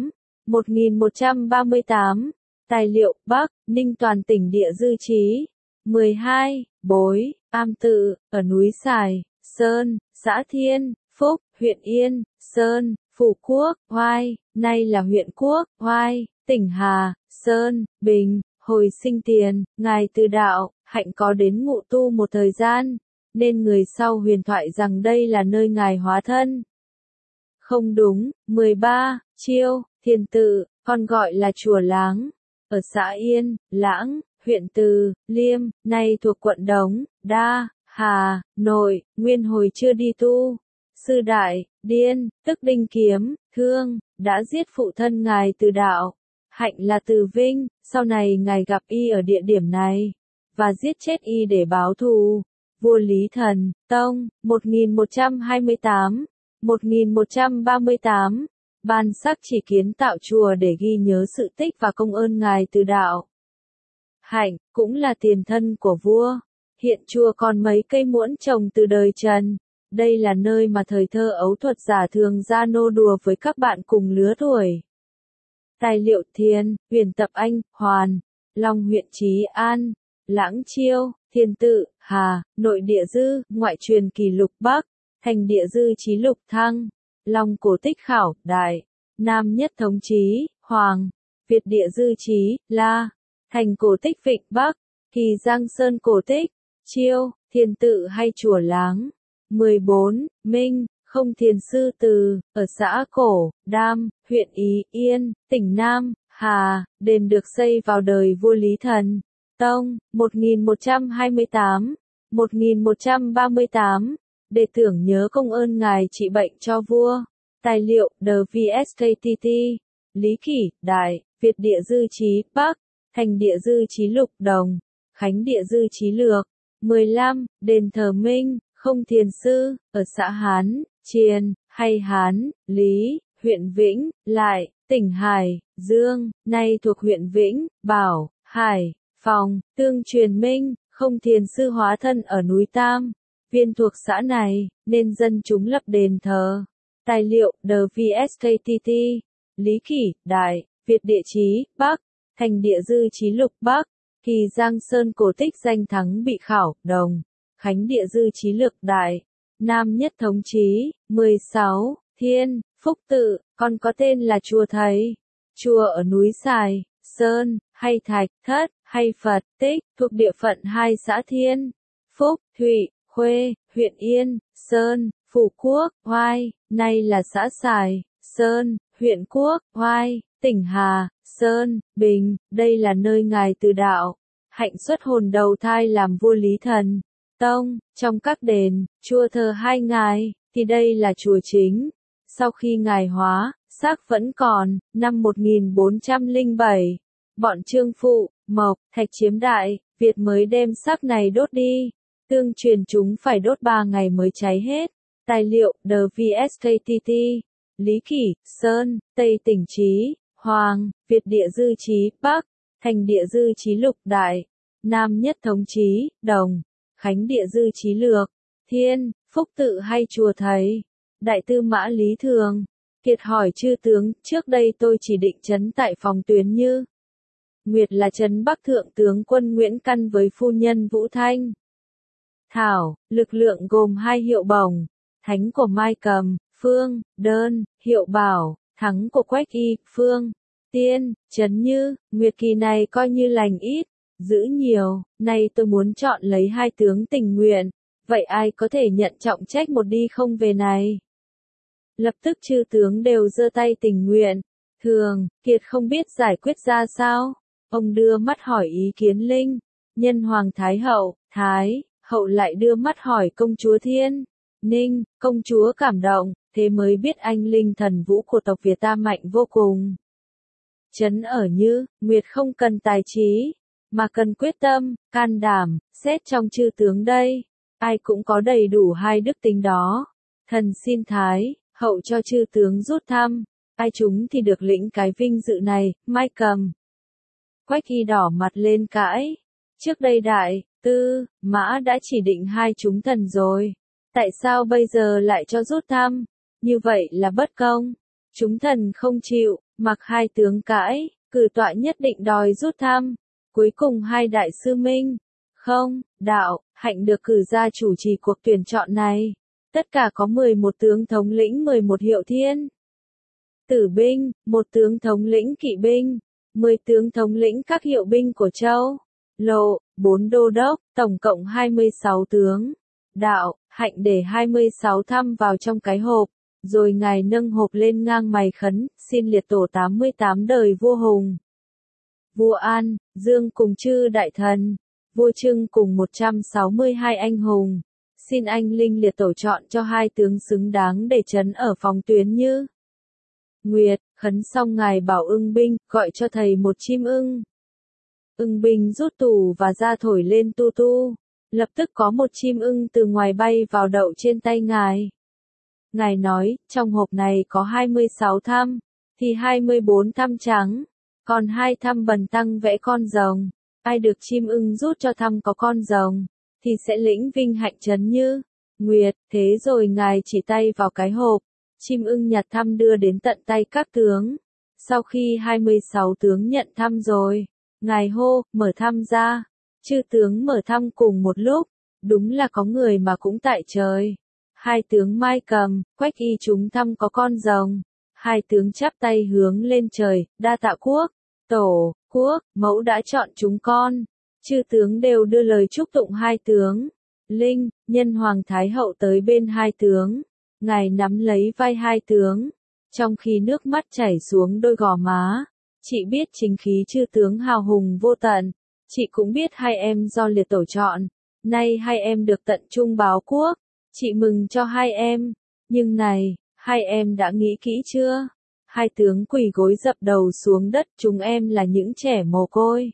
một nghìn một trăm ba mươi tám. Tài liệu, Bắc, Ninh toàn tỉnh địa dư chí. mười hai. Bối, Am Tự, ở núi Sài, Sơn, xã Thiên, Phúc, huyện Yên, Sơn, Phủ Quốc, Oai, nay là huyện Quốc, Oai, tỉnh Hà, Sơn, Bình, hồi sinh tiền, ngài từ đạo, hạnh có đến ngụ tu một thời gian, nên người sau huyền thoại rằng đây là nơi ngài hóa thân. Không đúng. mười ba. Chiêu, Thiền Tự, còn gọi là Chùa Láng, ở xã Yên, Lãng, huyện Từ, Liêm, nay thuộc quận Đống, Đa, Hà, Nội, nguyên hồi chưa đi tu. Sư Đại, Điên, tức Đinh Kiếm, Thương, đã giết phụ thân ngài Từ đạo. Hạnh là Từ Vinh, sau này ngài gặp y ở địa điểm này, và giết chết y để báo thù. Vua Lý Thần, Tông, một nghìn một trăm hai mươi tám, một nghìn một trăm ba mươi tám. Ban sắc chỉ kiến tạo chùa để ghi nhớ sự tích và công ơn ngài Từ đạo. Hạnh, cũng là tiền thân của vua. Hiện chùa còn mấy cây muỗng trồng từ đời Trần. Đây là nơi mà thời thơ ấu thuật giả thường ra nô đùa với các bạn cùng lứa tuổi. Tài liệu Thiền, Huyền Tập Anh, Hoàn, Long huyện Trí An, Lãng Chiêu, Thiền Tự, Hà, Nội địa dư, ngoại truyền kỷ lục Bắc, thành địa dư chí lục Thăng, Long cổ tích khảo, Đại, Nam nhất thống chí, Hoàng, Việt địa dư chí, La, thành cổ tích Vịnh Bắc, Kỳ Giang Sơn cổ tích, Chiêu, Thiền Tự hay Chùa Láng. mười bốn. Minh, không thiền sư Từ, ở xã Cổ, Đam, huyện Ý Yên, tỉnh Nam, Hà, đền được xây vào đời vua Lý Thần, Tông, một nghìn một trăm hai mươi tám, một nghìn một trăm ba mươi tám, để tưởng nhớ công ơn ngài trị bệnh cho vua. Tài liệu, The vê ét ca tê tê, Lý Kỷ, Đại, Việt địa dư chí, Bắc, thành địa dư chí lục Đồng, Khánh địa dư chí lược. mười lăm. Đền thờ Minh, không thiền sư, ở xã Hán, Chiền, hay Hán, Lý, huyện Vĩnh, Lại, tỉnh Hải, Dương, nay thuộc huyện Vĩnh, Bảo, Hải, Phòng, tương truyền Minh, không thiền sư hóa thân ở núi Tam, Viên thuộc xã này, nên dân chúng lập đền thờ. Tài liệu, The vê ét ca tê tê, Lý Kỷ, Đại, Việt địa chí, Bắc, thành địa dư chí lục Bắc, Kỳ Giang Sơn cổ tích danh thắng bị khảo, Đồng, Khánh địa dư chí lược Đại, Nam nhất thống chí. mười sáu. Thiên, Phúc Tự, còn có tên là Chùa Thầy. Chùa ở núi Sài, Sơn, hay Thạch, Thất, hay Phật, Tích, thuộc địa phận hai xã Thiên, Phúc, Thụy, Khuê, huyện Yên, Sơn, Phủ Quốc, Oai, nay là xã Sài, Sơn, huyện Quốc, Oai, tỉnh Hà, Sơn, Bình, đây là nơi ngài Từ đạo, hạnh xuất hồn đầu thai làm vua Lý Thần, Tông. Trong các đền, chùa thờ hai ngài, thì đây là chùa chính. Sau khi ngài hóa, xác vẫn còn. Năm một nghìn bốn trăm lẻ bảy, bọn Trương Phụ, Mộc, Thạch chiếm Đại, Việt mới đem xác này đốt đi. Tương truyền chúng phải đốt ba ngày mới cháy hết. Tài liệu, The vê ét ca tê tê, Lý Kỷ, Sơn, Tây tỉnh chí, Hoàng, Việt địa dư chí, Bắc, thành địa dư chí lục Đại, Nam nhất thống chí, Đồng, Khánh địa dư chí lược, Thiên, Phúc Tự hay Chùa Thầy. Đại tư mã Lý Thường, Kiệt hỏi chư tướng, trước đây tôi chỉ định trấn tại phòng tuyến Như Nguyệt là trấn Bắc Thượng tướng quân Nguyễn Căn với phu nhân Vũ Thanh Thảo, lực lượng gồm hai hiệu bổng, thánh của Mai Cầm, Phương, Đơn, hiệu Bảo, thắng của Quách Y, Phương, Tiên, trấn Như Nguyệt kỳ này coi như lành ít, giữ nhiều, nay tôi muốn chọn lấy hai tướng tình nguyện, vậy ai có thể nhận trọng trách một đi không về này? Lập tức chư tướng đều giơ tay tình nguyện. Thường, Kiệt không biết giải quyết ra sao. Ông đưa mắt hỏi ý kiến Linh, nhân Hoàng Thái Hậu, Thái, Hậu lại đưa mắt hỏi công chúa Thiên, Ninh, công chúa cảm động, thế mới biết anh Linh thần vũ của tộc Việt ta mạnh vô cùng. Trấn ở Như, Nguyệt không cần tài trí, mà cần quyết tâm, can đảm, xét trong chư tướng đây. Ai cũng có đầy đủ hai đức tính đó. Thần xin Thái, Hậu cho chư tướng rút thăm, ai chúng thì được lĩnh cái vinh dự này. Mai Cầm, Quách Y đỏ mặt lên cãi. Trước đây Đại, Tư, Mã đã chỉ định hai chúng thần rồi. Tại sao bây giờ lại cho rút thăm? Như vậy là bất công. Chúng thần không chịu, Mặc hai tướng cãi, cử tọa nhất định đòi rút thăm. Cuối cùng hai đại sư Minh, Không, Đạo, Hạnh được cử ra chủ trì cuộc tuyển chọn này. Tất cả có mười một tướng thống lĩnh mười một hiệu thiên. Tử binh, một tướng thống lĩnh kỵ binh, mười tướng thống lĩnh các hiệu binh của châu, Lộ, bốn đô đốc, tổng cộng hai mươi sáu tướng. Đạo, Hạnh để hai mươi sáu thăm vào trong cái hộp, rồi ngài nâng hộp lên ngang mày khấn, xin liệt tổ tám mươi tám đời vua Hùng. Vua An, Dương cùng chư đại thần, vua Trưng cùng một trăm sáu mươi hai anh hùng. Xin anh linh liệt tổ chọn cho hai tướng xứng đáng để trấn ở phòng tuyến như Nguyệt. Khấn xong ngài bảo ưng binh, gọi cho thầy một chim ưng. Ưng binh rút tù và ra thổi lên tu tu. Lập tức có một chim ưng từ ngoài bay vào đậu trên tay ngài. Ngài nói, trong hộp này có hai mươi sáu thăm, thì hai mươi bốn thăm trắng, còn hai thăm bần tăng vẽ con rồng. Ai được chim ưng rút cho thăm có con rồng, thì sẽ lĩnh vinh hạnh trấn như Nguyệt. Thế rồi ngài chỉ tay vào cái hộp, chim ưng nhặt thăm đưa đến tận tay các tướng. Sau khi hai mươi sáu tướng nhận thăm rồi, ngài hô, mở thăm ra. Chư tướng mở thăm cùng một lúc, đúng là có người mà cũng tại trời. Hai tướng Mai Cầm, Quách Y chúng thăm có con rồng. Hai tướng chắp tay hướng lên trời, đa tạ quốc, tổ, quốc, mẫu đã chọn chúng con. Chư tướng đều đưa lời chúc tụng hai tướng. Linh, nhân hoàng thái hậu tới bên hai tướng. Ngài nắm lấy vai hai tướng, trong khi nước mắt chảy xuống đôi gò má. Chị biết chính khí chư tướng hào hùng vô tận. Chị cũng biết hai em do liệt tổ chọn. Nay hai em được tận trung báo quốc. Chị mừng cho hai em. Nhưng này, hai em đã nghĩ kỹ chưa? Hai tướng quỳ gối dập đầu xuống đất, chúng em là những trẻ mồ côi.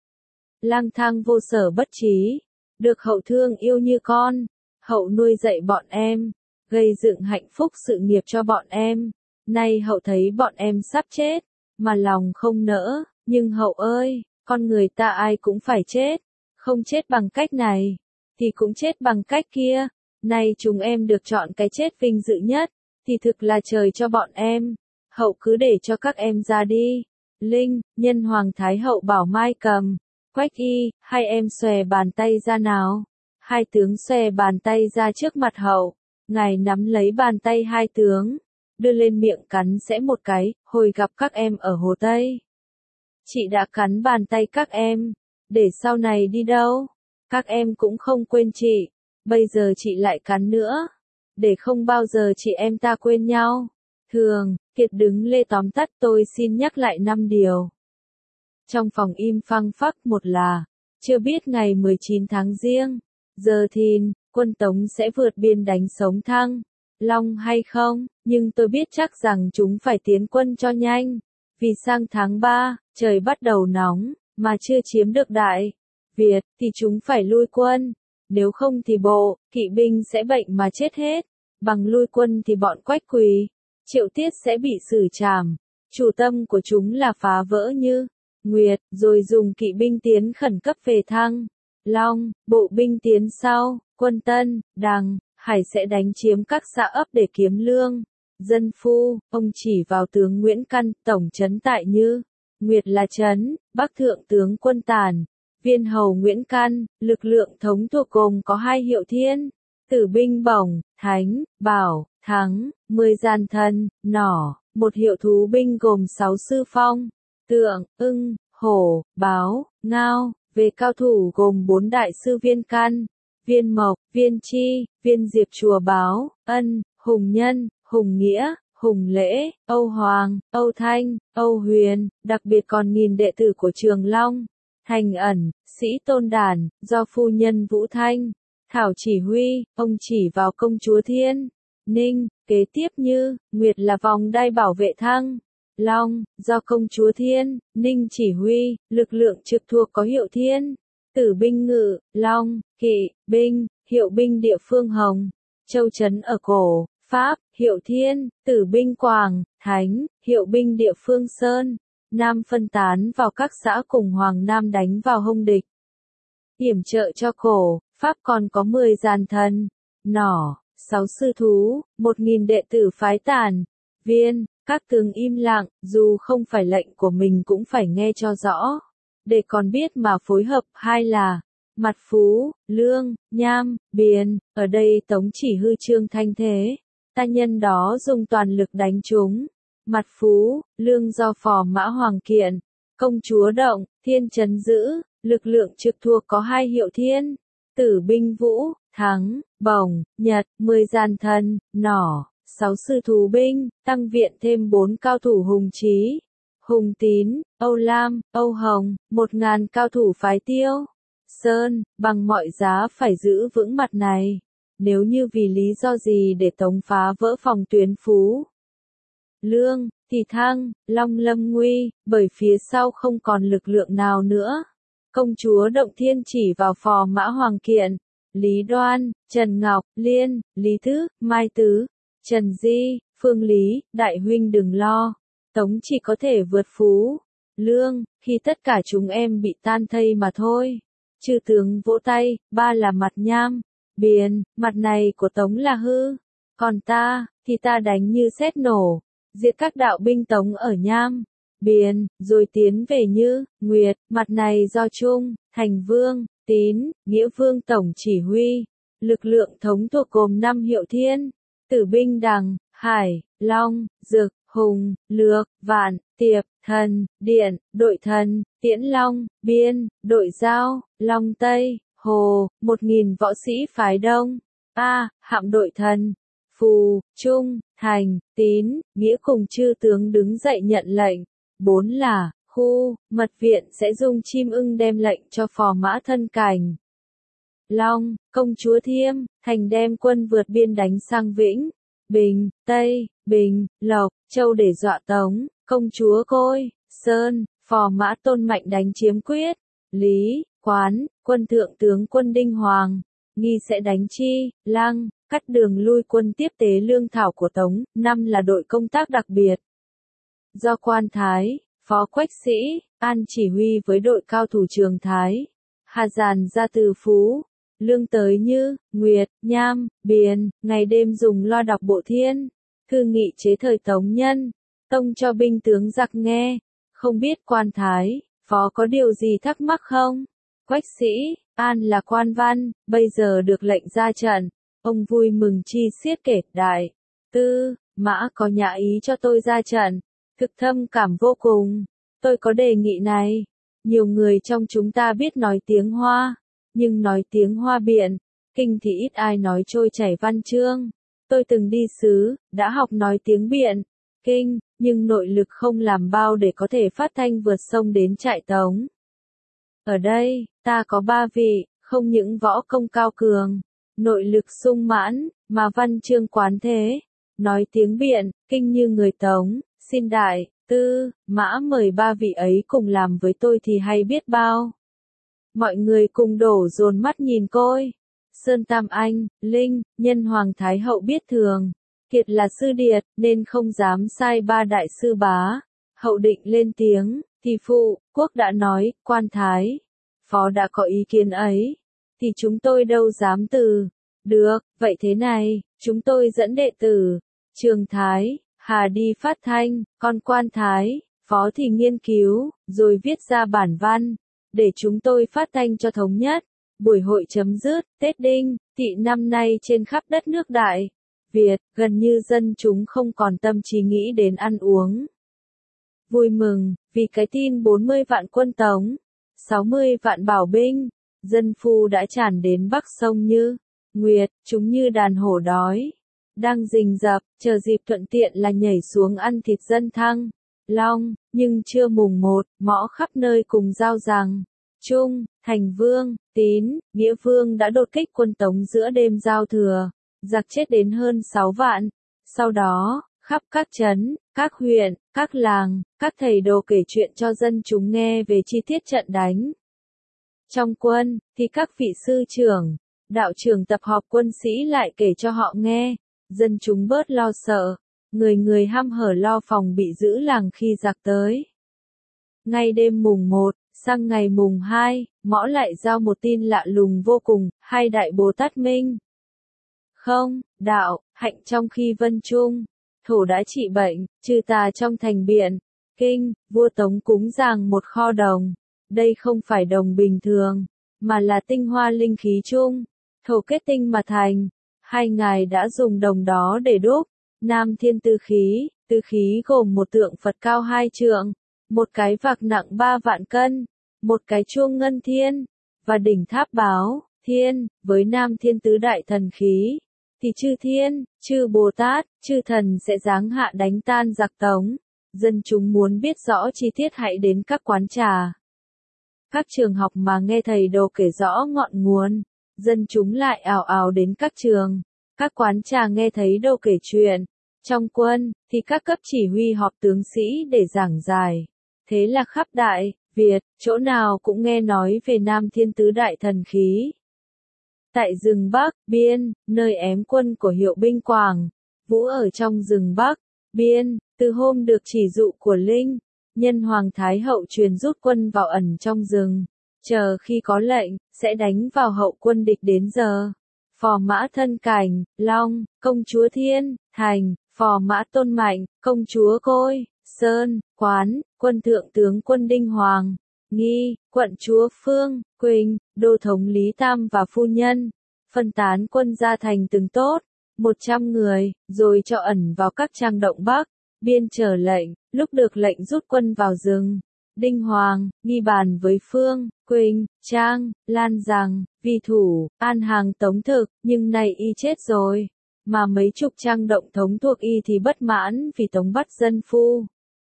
Lang thang vô sở bất trí. Được hậu thương yêu như con. Hậu nuôi dạy bọn em. Gây dựng hạnh phúc sự nghiệp cho bọn em. Nay hậu thấy bọn em sắp chết. Mà lòng không nỡ. Nhưng hậu ơi, con người ta ai cũng phải chết. Không chết bằng cách này, thì cũng chết bằng cách kia. Nay chúng em được chọn cái chết vinh dự nhất, thì thực là trời cho bọn em. Hậu cứ để cho các em ra đi. Linh, nhân hoàng thái hậu bảo Mai Cầm, Quách Y, hai em xòe bàn tay ra nào. Hai tướng xòe bàn tay ra trước mặt hậu. Ngài nắm lấy bàn tay hai tướng, đưa lên miệng cắn sẽ một cái. Hồi gặp các em ở Hồ Tây, chị đã cắn bàn tay các em, để sau này đi đâu, các em cũng không quên chị. Bây giờ chị lại cắn nữa, để không bao giờ chị em ta quên nhau. Thường, Kiệt đứng lê tóm tắt tôi xin nhắc lại năm điều. Trong phòng im phăng phắc, một là, chưa biết ngày mười chín tháng Giêng, giờ thìn, quân Tống sẽ vượt biên đánh sống Thăng Long hay không, nhưng tôi biết chắc rằng chúng phải tiến quân cho nhanh. Vì sang tháng ba, trời bắt đầu nóng, mà chưa chiếm được Đại Việt, thì chúng phải lui quân. Nếu không thì bộ, kỵ binh sẽ bệnh mà chết hết. Bằng lui quân thì bọn Quách Quỳ, Triệu Tiết sẽ bị xử trảm. Chủ tâm của chúng là phá vỡ như Nguyệt, rồi dùng kỵ binh tiến khẩn cấp về Thăng Long, bộ binh tiến sau, quân Tân, Đằng, Hải sẽ đánh chiếm các xã ấp để kiếm lương. Dân phu, ông chỉ vào tướng Nguyễn Căn, tổng trấn tại Như Nguyệt là trấn, Bắc thượng tướng quân Tản, viên hầu Nguyễn Căn. Lực lượng thống thuộc gồm có hai hiệu thiên, Tử binh Bổng, Thánh, Bảo, Thắng, mười gian thân, Nỏ, một hiệu thú binh gồm sáu sư phong, Tượng, Ưng, Hổ, Báo, Ngao. Về cao thủ gồm bốn đại sư Viên Căn, Viên Mộc, Viên Chi, Viên Diệp Chùa Báo, Ân, Hùng Nhân, Hùng Nghĩa, Hùng Lễ, Âu Hoàng, Âu Thanh, Âu Huyền. Đặc biệt còn nghìn đệ tử của Trường Long, Thành Ẩn, Sĩ Tôn Đản, do phu nhân Vũ Thanh, Thảo chỉ huy. Ông chỉ vào công chúa Thiên Ninh. Kế tiếp như Nguyệt là vòng đai bảo vệ Thăng Long, do công chúa Thiên Ninh chỉ huy. Lực lượng trực thuộc có hiệu Thiên, Tử binh Ngự, Long, Kỵ binh, hiệu binh địa phương Hồng, Châu trấn ở Cổ, Pháp, hiệu Thiên, Tử binh Quảng, Thánh, hiệu binh địa phương Sơn. Nam phân tán vào các xã cùng Hoàng Nam đánh vào hông địch. Yểm trợ cho Cổ, Pháp còn có mười dàn thần, Nỏ, sáu sư thú, một nghìn đệ tử phái Tản, Viên, Các tướng im lặng, dù không phải lệnh của mình cũng phải nghe cho rõ. Để còn biết mà phối hợp. Hai là Mặt Phú, Lương, Nham, Biền. Ở đây Tống chỉ hư trương thanh thế. Ta nhân đó dùng toàn lực đánh chúng. Mặt Phú, Lương do Phò Mã Hoàng kiện. Công chúa động, thiên trấn giữ. Lực lượng trực thuộc có hai hiệu thiên. Tử binh vũ, thắng, bổng, nhật, mười gian thân, nỏ. Sáu sư thú binh, tăng viện thêm bốn cao thủ hùng trí. Hùng Tín, Âu Lam, Âu Hồng, một ngàn cao thủ phái Tiêu Sơn, bằng mọi giá phải giữ vững mặt này. Nếu như vì lý do gì để Tống phá vỡ phòng tuyến Phú Lương, thì Thăng, Long lâm nguy, bởi phía sau không còn lực lượng nào nữa. Công chúa Động Thiên chỉ vào Phò Mã Hoàng kiện, Lý Đoan, Trần Ngọc, Liên, Lý Thức, Mai Tứ, Trần Di, Phương Lý, đại huynh đừng lo. Tống chỉ có thể vượt Phú Lương, khi tất cả chúng em bị tan thây mà thôi. Chư tướng vỗ tay. Ba là Mặt Nham, Biền, mặt này của Tống là hư. Còn ta, thì ta đánh như sét nổ, diệt các đạo binh Tống ở Nham, Biền, rồi tiến về Như, Nguyệt. Mặt này do Trung, Thành Vương, Tín, Nghĩa Vương tổng chỉ huy. Lực lượng Tống thuộc gồm năm hiệu thiên. Tử binh Đằng, Hải, Long, Dực, Hùng, Lược, Vạn, Tiệp, Thần, Điện, Đội Thần, Tiễn Long, Biên, Đội Giao, Long Tây, Hồ, một nghìn võ sĩ phái Đông. A. Hạm Đội Thần, Phù, Trung, Thành, Tín, Nghĩa cùng chư tướng đứng dậy nhận lệnh. Bốn là Khu, Mật viện sẽ dùng chim ưng đem lệnh cho Phò Mã Thân Cảnh Long, Công chúa Thiêm, Thành đem quân vượt biên đánh sang Vĩnh Bình, Tây, Bình, Lộc, Châu để dọa Tống. Công chúa Côi, Sơn, Phò Mã Tôn Mạnh đánh chiếm Quyết, Lý, Quán, quân thượng tướng quân Đinh Hoàng, nghi sẽ đánh Chi, Lăng, cắt đường lui quân tiếp tế lương thảo của Tống. Năm là đội công tác đặc biệt do Quan Thái, Phó Quách Sĩ, An chỉ huy với đội cao thủ Trường Thái, Hà Giàn ra từ Phú Lương tới Như, Nguyệt, Nham, Biền, ngày đêm dùng loa đọc bộ thiên thư nghị chế thời Tống Nhân Tông cho binh tướng giặc nghe. Không biết Quan Thái, Phó có điều gì thắc mắc không? Quách Sĩ, An là quan văn, bây giờ được lệnh ra trận. Ông vui mừng chi xiết kể. Đại Tư Mã có nhã ý cho tôi ra trận, thực thâm cảm vô cùng. Tôi có đề nghị này. Nhiều người trong chúng ta biết nói tiếng Hoa, nhưng nói tiếng Hoa biện, kinh thì ít ai nói trôi chảy văn chương. Tôi từng đi xứ, đã học nói tiếng biện, kinh, nhưng nội lực không làm bao để có thể phát thanh vượt sông đến trại Tống. Ở đây, ta có ba vị, không những võ công cao cường, nội lực sung mãn, mà văn chương quán thế, nói tiếng biện, kinh như người Tống. Xin Đại Tư Mã mời ba vị ấy cùng làm với tôi thì hay biết bao. Mọi người cùng đổ dồn mắt nhìn Côi, Sơn Tam Anh, Linh, nhân Hoàng Thái Hậu biết thường, Kiệt là sư điệt, nên không dám sai ba đại sư bá. Hậu định lên tiếng, thì phụ, quốc đã nói, Quan Thái, Phó đã có ý kiến ấy, thì chúng tôi đâu dám từ. Được, vậy thế này, chúng tôi dẫn đệ tử, Trường Thái, Hà đi phát thanh, còn Quan Thái, Phó thì nghiên cứu, rồi viết ra bản văn, để chúng tôi phát thanh cho thống nhất. Buổi hội chấm dứt. Tết Đinh Tỵ năm nay trên khắp đất nước Đại Việt, gần như dân chúng không còn tâm trí nghĩ đến ăn uống. Vui mừng, vì cái tin bốn mươi vạn quân Tống, sáu mươi vạn bảo binh, dân phu đã tràn đến bắc sông Như, Nguyệt, chúng như đàn hổ đói, đang rình rập, chờ dịp thuận tiện là nhảy xuống ăn thịt dân Thăng, Long. Nhưng trưa mùng một, mõ khắp nơi cùng giao rằng, Trung, Thành Vương, Tín, Nghĩa Vương đã đột kích quân Tống giữa đêm giao thừa, giặc chết đến hơn sáu vạn. Sau đó, khắp các trấn, các huyện, các làng, các thầy đồ kể chuyện cho dân chúng nghe về chi tiết trận đánh. Trong quân, thì các vị sư trưởng, đạo trưởng tập họp quân sĩ lại kể cho họ nghe, dân chúng bớt lo sợ, người người hăm hở lo phòng bị giữ làng khi giặc tới. Ngay đêm mùng một, sang ngày mùng hai, mõ lại giao một tin lạ lùng vô cùng, hai đại Bồ Tát Minh không, đạo, hạnh trong khi vân trung, thổ đã trị bệnh, trừ tà trong thành biện. Kinh, vua Tống cúng dường một kho đồng. Đây không phải đồng bình thường, mà là tinh hoa linh khí chung, thổ kết tinh mà thành. Hai ngài đã dùng đồng đó để đúc Nam Thiên Tứ Khí. Tứ khí gồm một tượng Phật cao hai trượng, một cái vạc nặng ba vạn cân, một cái chuông ngân thiên, và đỉnh tháp báo, thiên, với Nam Thiên Tứ Đại Thần Khí, thì chư thiên, chư Bồ Tát, chư thần sẽ giáng hạ đánh tan giặc Tống. Dân chúng muốn biết rõ chi tiết hãy đến các quán trà, các trường học mà nghe thầy đồ kể rõ ngọn nguồn. Dân chúng lại ào ào đến các trường, các quán trà nghe thấy đồ kể chuyện. Trong quân, thì các cấp chỉ huy họp tướng sĩ để giảng giải. Thế là khắp Đại Việt, chỗ nào cũng nghe nói về Nam Thiên Tứ Đại Thần Khí. Tại rừng Bắc, Biên, nơi ém quân của Hiệu binh Quảng, Vũ ở trong rừng Bắc, Biên, từ hôm được chỉ dụ của Linh, nhân Hoàng Thái Hậu truyền rút quân vào ẩn trong rừng, chờ khi có lệnh, sẽ đánh vào hậu quân địch đến giờ. Phò Mã Thân Cảnh, Long, công chúa Thiên, Thành, Phò Mã Tôn Mạnh, công chúa Côi, Sơn, Quán, quân thượng tướng quân Đinh Hoàng, Nghi, quận chúa Phương, Quỳnh, đô thống Lý Tam và phu nhân, phân tán quân ra thành từng tốt, một trăm người, rồi cho ẩn vào các trang động Bắc, Biên chờ lệnh. Lúc được lệnh rút quân vào rừng, Đinh Hoàng, Nghi bàn với Phương, Quỳnh, Trang, Lan rằng, vì thủ, an hàng Tống thực, nhưng nay y chết rồi, mà mấy chục trang động thống thuộc y thì bất mãn vì Tống bắt dân phu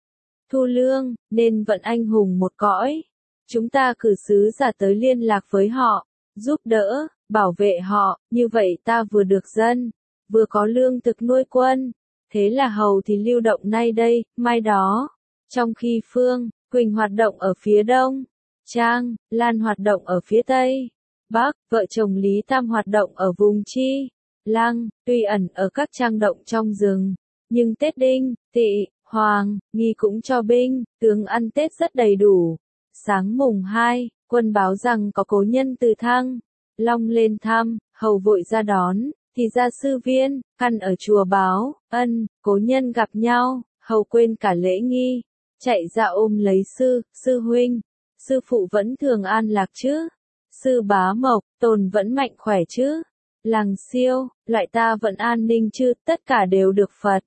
thu lương, nên vận anh hùng một cõi. Chúng ta cử sứ giả tới liên lạc với họ, giúp đỡ, bảo vệ họ, như vậy ta vừa được dân, vừa có lương thực nuôi quân. Thế là hầu thì lưu động nay đây, mai đó. Trong khi Phương, Quỳnh hoạt động ở phía đông, Trang, Lan hoạt động ở phía tây, bắc, vợ chồng Lý Tam hoạt động ở vùng Chi, Lăng, tuy ẩn ở các trang động trong rừng, nhưng Tết Đinh, Tỵ, Hoàng, Nghi cũng cho binh, tướng ăn Tết rất đầy đủ. Sáng mùng hai, quân báo rằng có cố nhân từ Thăng, Long lên thăm, hầu vội ra đón. Thì ra sư viên, căn ở chùa báo, ân, cố nhân gặp nhau, hầu quên cả lễ nghi, chạy ra ôm lấy sư, sư huynh, sư phụ vẫn thường an lạc chứ, sư bá mộc, tồn vẫn mạnh khỏe chứ, làng siêu, loại ta vẫn an ninh chứ, tất cả đều được Phật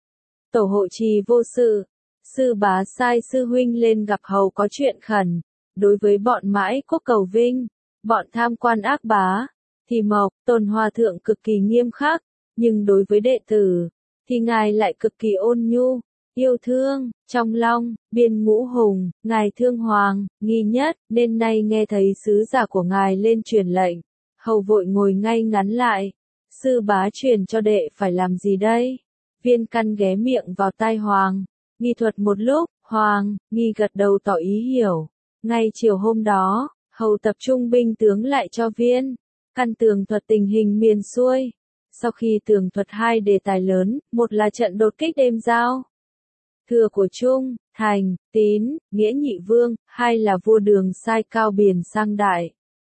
tổ hộ trì vô sự. Sư bá sai sư huynh lên gặp hầu có chuyện khẩn, đối với bọn mãi quốc cầu vinh, bọn tham quan ác bá, thì Mộc, Tôn Hòa Thượng cực kỳ nghiêm khắc, nhưng đối với đệ tử, thì Ngài lại cực kỳ ôn nhu, yêu thương. Trong Long, Biên Ngũ Hùng, Ngài thương Hoàng, Nghi nhất, nên nay nghe thấy sứ giả của Ngài lên truyền lệnh, hầu vội ngồi ngay ngắn lại. Sư bá truyền cho đệ phải làm gì đây? Viên căn ghé miệng vào tai Hoàng, Nghi thuật một lúc, Hoàng, Nghi gật đầu tỏ ý hiểu. Ngay chiều hôm đó, hầu tập trung binh tướng lại cho Viên căn tường thuật tình hình miền xuôi. Sau khi tường thuật hai đề tài lớn, một là trận đột kích đêm giao thừa của Trung, Thành, Tín, Nghĩa Nhị Vương, hai là vua Đường sai Cao Biền sang Đại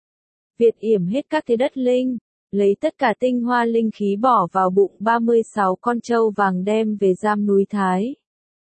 Việt yểm hết các thế đất linh, lấy tất cả tinh hoa linh khí bỏ vào bụng ba mươi sáu con trâu vàng đem về giam núi Thái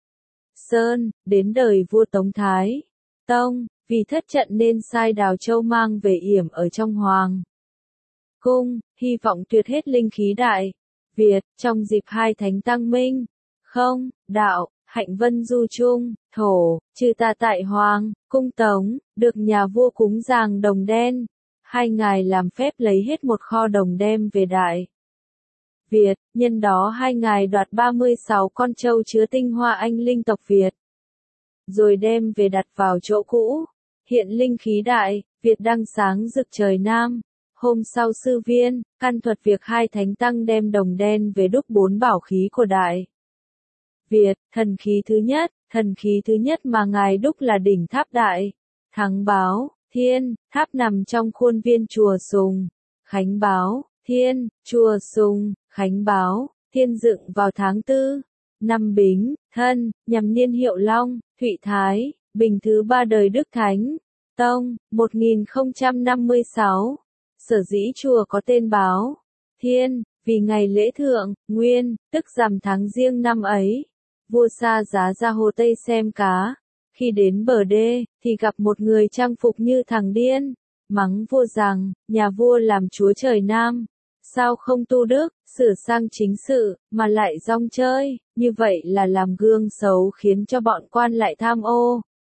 Sơn. Đến đời vua Tống Thái Tông, vì thất trận nên sai đào châu mang về yểm ở trong Hoàng cung, hy vọng tuyệt hết linh khí Đại Việt. Trong dịp hai thánh tăng minh, không, đạo, hạnh vân du chung, thổ, trừ tà tại Hoàng cung Tống, được nhà vua cúng dường đồng đen. Hai ngài làm phép lấy hết một kho đồng đem về Đại Việt, nhân đó hai ngài đoạt ba mươi sáu con trâu chứa tinh hoa anh linh tộc Việt, rồi đem về đặt vào chỗ cũ. Hiện linh khí Đại Việt đang sáng rực trời Nam. Hôm sau sư viên, căn thuật việc hai thánh tăng đem đồng đen về đúc bốn bảo khí của Đại Việt. Thần khí thứ nhất, thần khí thứ nhất mà ngài đúc là đỉnh tháp Đại Thắng Báo Thiên, tháp nằm trong khuôn viên chùa Sùng Khánh Báo Thiên, chùa Sùng Khánh Báo Thiên dựng vào tháng tư, năm Bính Thân, nhằm niên hiệu Long, Thụy Thái, Bình thứ ba đời Đức Thánh Tông, một nghìn không trăm năm mươi sáu. Sở dĩ chùa có tên Báo Thiên, Vì ngày lễ thượng, nguyên, tức rằm tháng giêng năm ấy, vua Sa Giá ra hồ Tây xem cá. Khi đến bờ đê, thì gặp một người trang phục như thằng điên, mắng vua rằng, nhà vua làm chúa trời Nam, sao không tu đức, sửa sang chính sự, mà lại rong chơi, như vậy là làm gương xấu khiến cho bọn quan lại tham ô.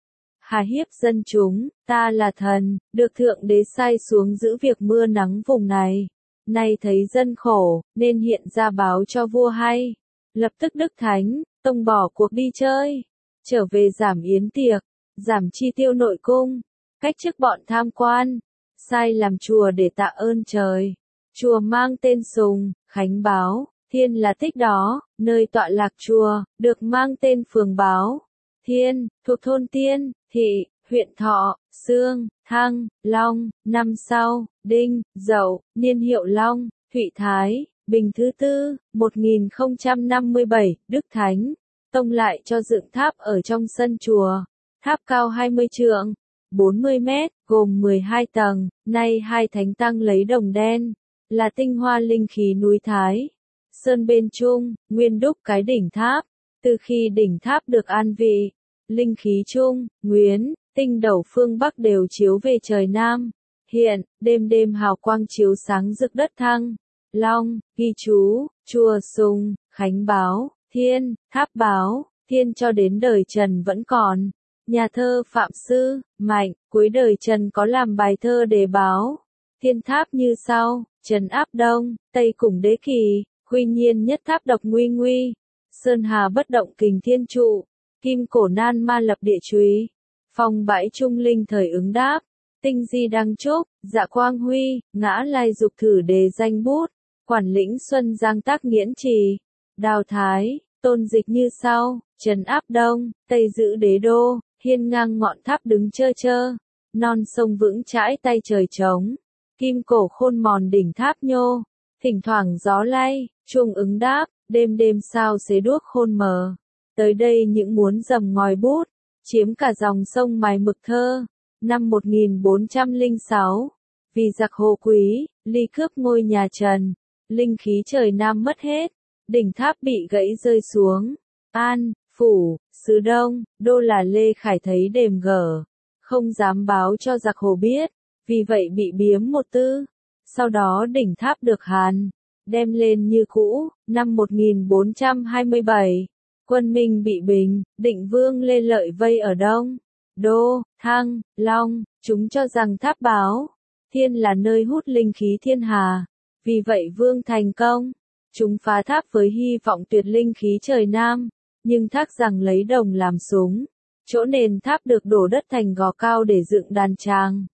Hà hiếp dân chúng, ta là thần, được thượng đế sai xuống giữ việc mưa nắng vùng này. Nay thấy dân khổ, nên hiện ra báo cho vua hay. Lập tức Đức Thánh, Tông bỏ cuộc đi chơi, trở về giảm yến tiệc, giảm chi tiêu nội cung, cách chức bọn tham quan, sai làm chùa để tạ ơn trời. Chùa mang tên Sùng, Khánh Báo, Thiên là tích đó, nơi tọa lạc chùa, được mang tên Phường Báo, Thiên, thuộc thôn Tiên, Thị, huyện Thọ, Xương, Thăng, Long, năm sau, Đinh, Dậu, niên hiệu Long, Thụy Thái, Bình thứ tư, một nghìn không trăm năm mươi bảy, Đức Thánh, Tông lại cho dựng tháp ở trong sân chùa. Tháp cao hai mươi trượng, bốn mươi mét, gồm mười hai tầng, nay hai thánh tăng lấy đồng đen, là tinh hoa linh khí núi Thái. Sơn bên trung, nguyên đúc cái đỉnh tháp, từ khi đỉnh tháp được an vị, linh khí trung, nguyên, tinh đầu phương Bắc đều chiếu về trời Nam. Hiện, đêm đêm hào quang chiếu sáng rực đất Thăng, Long, ghi chú, chùa Sùng, Khánh Báo, Thiên, Tháp Báo, Thiên cho đến đời Trần vẫn còn. Nhà thơ Phạm Sư, Mạnh, cuối đời Trần có làm bài thơ đề báo. Thiên tháp như sau, trấn áp Đông, Tây cùng đế kỳ, huy nhiên nhất tháp độc nguy nguy. Sơn hà bất động kình thiên trụ, kim cổ nan ma lập địa chúy. Phong bãi trung linh thời ứng đáp, tinh di đăng trúc, dạ quang huy, ngã lai dục thử đề danh bút. Quản lĩnh Xuân Giang tác nghiễn trì, Đào Thái, tôn dịch như sau, trấn áp Đông, Tây giữ đế đô, hiên ngang ngọn tháp đứng chơ chơ, non sông vững chãi tay trời trống, kim cổ khôn mòn đỉnh tháp nhô, thỉnh thoảng gió lay, chuông ứng đáp, đêm đêm sao xế đuốc khôn mờ. Tới đây những muốn dầm ngòi bút, chiếm cả dòng sông mài mực thơ. Năm một nghìn bốn trăm lẻ sáu, vì giặc Hồ Quý, ly cướp ngôi nhà Trần, linh khí trời Nam mất hết, đỉnh tháp bị gãy rơi xuống. An, Phủ, xứ Đông, đô là Lê Khải thấy đềm gở, không dám báo cho giặc Hồ biết, vì vậy bị biếm một tư. Sau đó đỉnh tháp được Hàn đem lên như cũ. Năm một nghìn bốn trăm hai mươi bảy, quân Minh bị Bình, Định Vương Lê Lợi vây ở Đông Đô, Thăng, Long, chúng cho rằng tháp Báo, Thiên là nơi hút linh khí thiên hà, vì vậy Vương thành công. Chúng phá tháp với hy vọng tuyệt linh khí trời Nam, nhưng thác rằng lấy đồng làm súng. Chỗ nền tháp được đổ đất thành gò cao để dựng đàn tràng.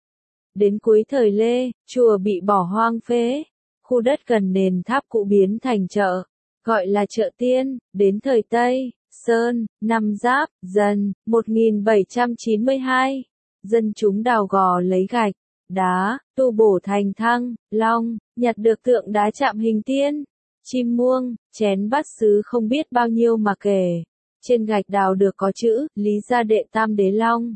Đến cuối thời Lê, chùa bị bỏ hoang phế, khu đất gần nền tháp cũ biến thành chợ, gọi là chợ Tiên. Đến thời Tây, Sơn, năm Giáp, Dần, một nghìn bảy trăm chín mươi hai, dân chúng đào gò lấy gạch, đá, tu bổ thành Thăng, Long, nhặt được tượng đá chạm hình tiên, chim muông, chén bát sứ không biết bao nhiêu mà kể. Trên gạch đào được có chữ, Lý gia đệ tam đế Long.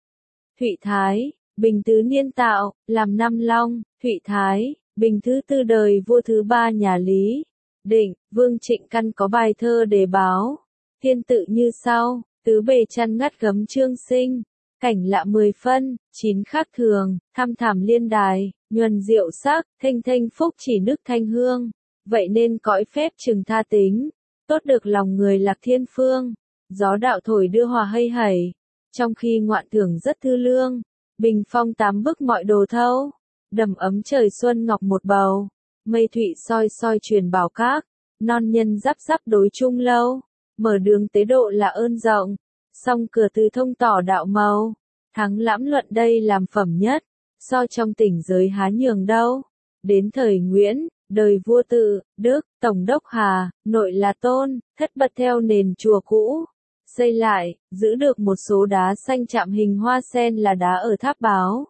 Thụy Thái, Bình tứ niên tạo, làm năm Long. Thụy Thái, Bình thứ tư đời vua thứ ba nhà Lý. Định, Vương Trịnh Căn có bài thơ đề báo. Thiên tự như sau, tứ bề chăn ngắt gấm trương sinh. Cảnh lạ mười phân, chín khác thường, thăm thảm liên đài, nhuần diệu sắc, thanh thanh phúc chỉ nước thanh hương. Vậy nên cõi phép trừng tha tính, tốt được lòng người lạc thiên phương. Gió đạo thổi đưa hòa hây hẩy, trong khi ngoạn thưởng rất thư lương. Bình phong tám bức mọi đồ thâu, đầm ấm trời xuân ngọc một bầu. Mây thụy soi soi truyền bảo các, non nhân giáp giáp đối chung lâu. Mở đường tế độ là ơn rộng, song cửa từ thông tỏ đạo màu. Thắng lãm luận đây làm phẩm nhất, so trong tỉnh giới há nhường đâu. Đến thời Nguyễn, đời vua Tự, Đức, Tổng đốc Hà, nội là Tôn, thất bật theo nền chùa cũ. Xây lại, giữ được một số đá xanh chạm hình hoa sen là đá ở tháp Báo.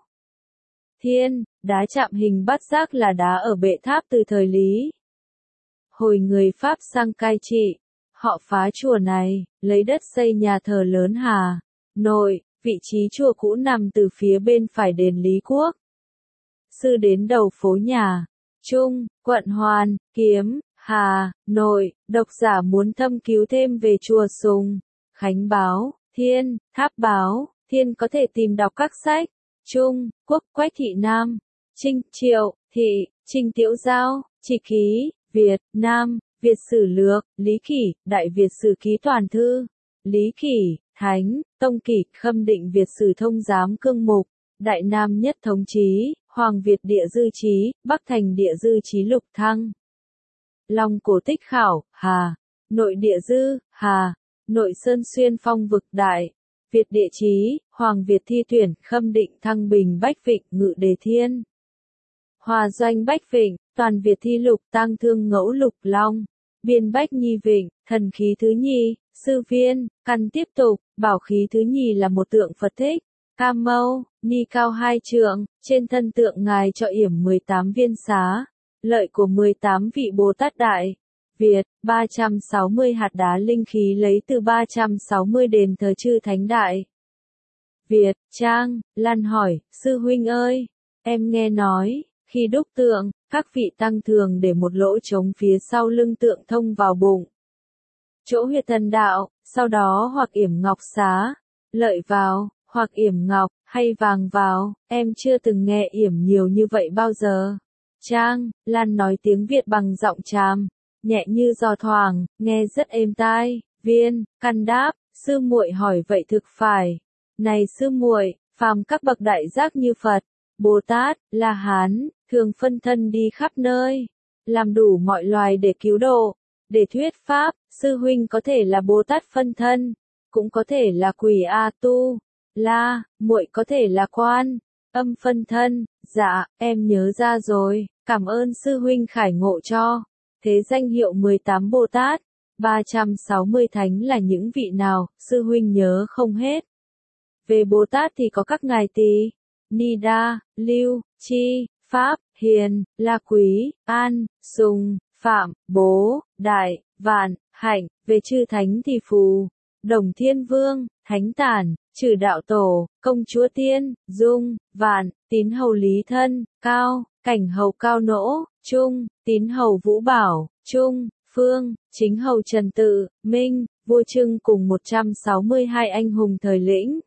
Thiên, đá chạm hình bát giác là đá ở bệ tháp từ thời Lý. Hồi người Pháp sang cai trị, họ phá chùa này, lấy đất xây nhà thờ lớn Hà Nội, vị trí chùa cũ nằm từ phía bên phải đền Lý Quốc. Sư đến đầu phố nhà, Trung, Quận Hoàn, Kiếm, Hà, Nội, độc giả muốn thâm cứu thêm về chùa Sùng, Khánh Báo, Thiên, Tháp Báo, Thiên có thể tìm đọc các sách. Trung, Quốc, Quách Thị Nam, Trinh, Triệu, Thị, Trình Tiểu Giao, Chỉ Ký, Việt, Nam, Việt Sử Lược, Lý Kỷ, Đại Việt Sử Ký Toàn Thư, Lý Kỷ, Thánh, Tông Kỷ, Khâm Định Việt Sử Thông Giám Cương Mục, Đại Nam Nhất Thống Chí, Hoàng Việt Địa Dư Chí, Bắc Thành Địa Dư Chí Lục Thăng, Long Cổ Tích Khảo, Hà, Nội Địa Dư, Hà, Nội Sơn Xuyên Phong Vực Đại, Việt Địa Chí, Hoàng Việt Thi Tuyển, Khâm Định Thăng Bình Bách Vịnh, Ngự Đề Thiên, Hòa Doanh Bách Vịnh, Toàn Việt Thi Lục Tang Thương Ngẫu Lục Long, Biên Bách Nhi Vịnh, Thần Khí Thứ Nhì, Sư Viên, Căn tiếp tục, Bảo Khí Thứ Nhì là một tượng Phật Thích, Cam Mâu, Ni cao hai trượng, trên thân tượng ngài cho yểm mười tám viên xá, lợi của mười tám vị Bồ Tát Đại. Việt, ba trăm sáu mươi hạt đá linh khí lấy từ ba trăm sáu mươi đền thờ chư Thánh Đại. Việt, Trang, Lan hỏi, sư huynh ơi, em nghe nói, khi đúc tượng, các vị tăng thường để một lỗ trống phía sau lưng tượng thông vào bụng, chỗ huyệt thần đạo, sau đó hoặc yểm ngọc xá, lợi vào, hoặc yểm ngọc, hay vàng vào, em chưa từng nghe yểm nhiều như vậy bao giờ. Trang, Lan nói tiếng Việt bằng giọng tràm, nhẹ như gió thoảng, nghe rất êm tai. Viên, Căn đáp, sư muội hỏi vậy thực phải. Này sư muội, phàm các bậc đại giác như Phật, Bồ Tát, La Hán, thường phân thân đi khắp nơi, làm đủ mọi loài để cứu độ, để thuyết pháp. Sư huynh có thể là Bồ Tát phân thân, cũng có thể là quỷ A Tu La, muội có thể là Quan Âm phân thân. Dạ, em nhớ ra rồi, cảm ơn sư huynh khải ngộ cho. Thế danh hiệu mười tám Bồ Tát, ba trăm sáu mươi thánh là những vị nào, sư huynh nhớ không hết. Về Bồ Tát thì có các ngài Tỳ, Ni Đa, Lưu, Chi, Pháp, Hiền, La Quý, An, Sùng, Phạm, Bố, Đại, Vạn, Hạnh. Về chư thánh thì Phù, Đồng Thiên Vương, Thánh Tản, Trừ Đạo Tổ, Công Chúa Tiên, Dung, Vạn, Tín Hầu Lý Thân, Cao, Cảnh Hầu Cao Nỗ, Trung, Tín Hầu Vũ Bảo, Trung, Phương, Chính Hầu Trần Tự, Minh, Vua Trưng cùng một trăm sáu mươi hai anh hùng thời lĩnh